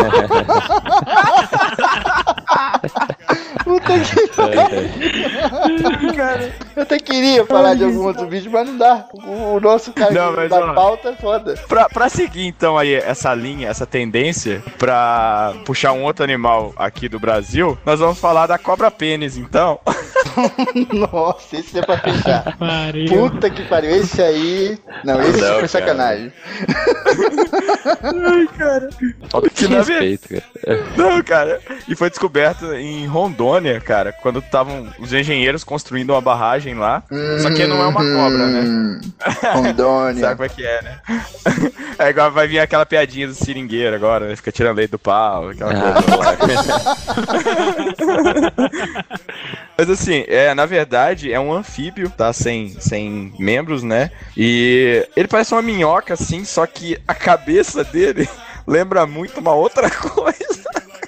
Puta que pariu. Cara, eu até queria falar de algum outro vídeo, mas não dá. O, o nosso cara Não, que mas, da ó, pauta é foda. Pra, pra seguir, então, aí, essa linha, essa tendência, pra puxar um outro animal aqui do Brasil, nós vamos falar da cobra pênis, então. Nossa, esse é pra fechar. Pariu. Puta que pariu, esse aí. Não, esse Não, foi cara. sacanagem. Ai, cara. Falta de respeito, cara. Não, cara. E foi descoberto em Rondônia, cara, quando estavam os engenheiros construindo uma barragem lá. Hum, só que não é uma cobra, né? Rondônia. Sabe como é que é, né? É igual vai vir aquela piadinha do seringueiro agora, né? Fica tirando leite do pau, aquela ah, coisa. Mas assim, é, na verdade, é um anfíbio, tá? Sem, sem membros, né? E ele parece uma minhoca, assim, só que a cabeça dele lembra muito uma outra coisa.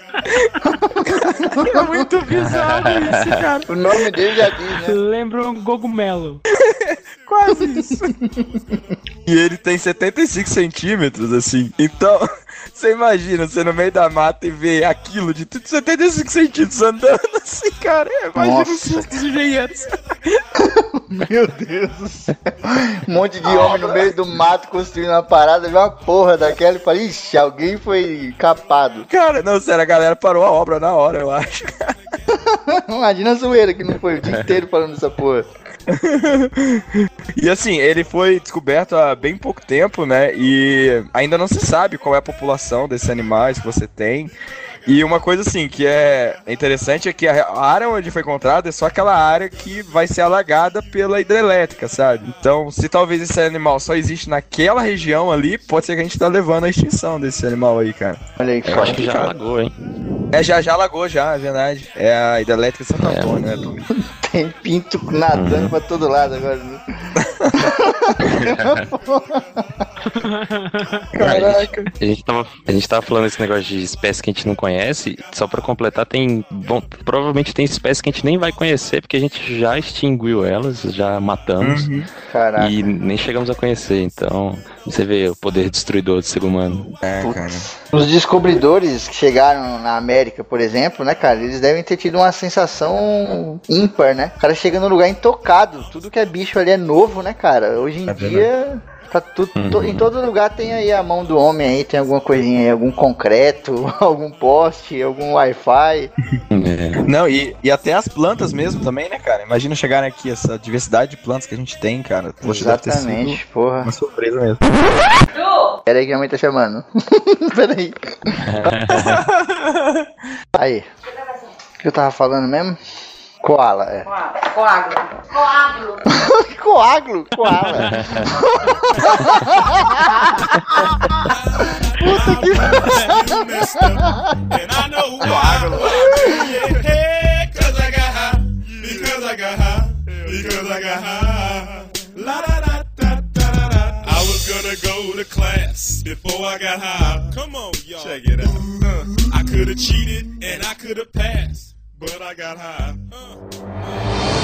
É muito bizarro isso, cara. O nome dele já diz, né? Lembra um cogumelo. Quase isso. E ele tem setenta e cinco centímetros, assim. Então, você imagina, você no meio da mata e vê aquilo de setenta e cinco centímetros andando assim, cara. Imagina os sustos dos engenheiros. Meu Deus do céu. Um monte de homem no meio do mato construindo uma parada, viu uma porra daquela e fala, ixi, alguém foi capado. Cara, não, sério, a galera parou a obra na hora, eu acho. Imagina a zoeira que não foi o dia inteiro falando dessa porra. E assim, ele foi descoberto há bem pouco tempo, né? E ainda não se sabe qual é a população desses animais que você tem. E uma coisa assim que é interessante é que a área onde foi encontrado é só aquela área que vai ser alagada pela hidrelétrica, sabe? Então, se talvez esse animal só existe naquela região ali, pode ser que a gente tá levando a extinção desse animal aí, cara. Olha aí, eu acho que já alagou, hein? É, já, já alagou já, é verdade. É a hidrelétrica Santo é. Antônio, né? Tem pinto nadando hum. pra todo lado agora, né? Caraca. A gente, tava, a gente tava falando esse negócio de espécie que a gente não conhece. Só pra completar, tem. Bom, provavelmente tem espécies que a gente nem vai conhecer, porque a gente já extinguiu elas, já matamos. Uhum. Caraca. E nem chegamos a conhecer. Então, você vê o poder destruidor do ser humano. É, cara. Os descobridores que chegaram na América, por exemplo, né, cara, eles devem ter tido uma sensação ímpar, né? O cara chega num lugar intocado, tudo que é bicho ali é novo, né, cara? Hoje em é dia, tá tudo, uhum. to, em todo lugar tem aí a mão do homem aí, tem alguma coisinha aí, algum concreto, algum poste, algum Wi-Fi. É. Não, e, e até as plantas mesmo também, né, cara? Imagina chegarem aqui, essa diversidade de plantas que a gente tem, cara. Poxa, exatamente, deve ter sido porra. Uma surpresa mesmo. Pera aí que a mãe tá chamando. Pera aí. Aí. O que eu tava falando mesmo? Koala, é. Coágulo. Coágulo. Coágulo? Koala. Puta que Coágulo. I was gonna go to class before I got high. Come on, y'all. Check it out. Uh, I could have cheated and I could have passed, but I got high. Uh.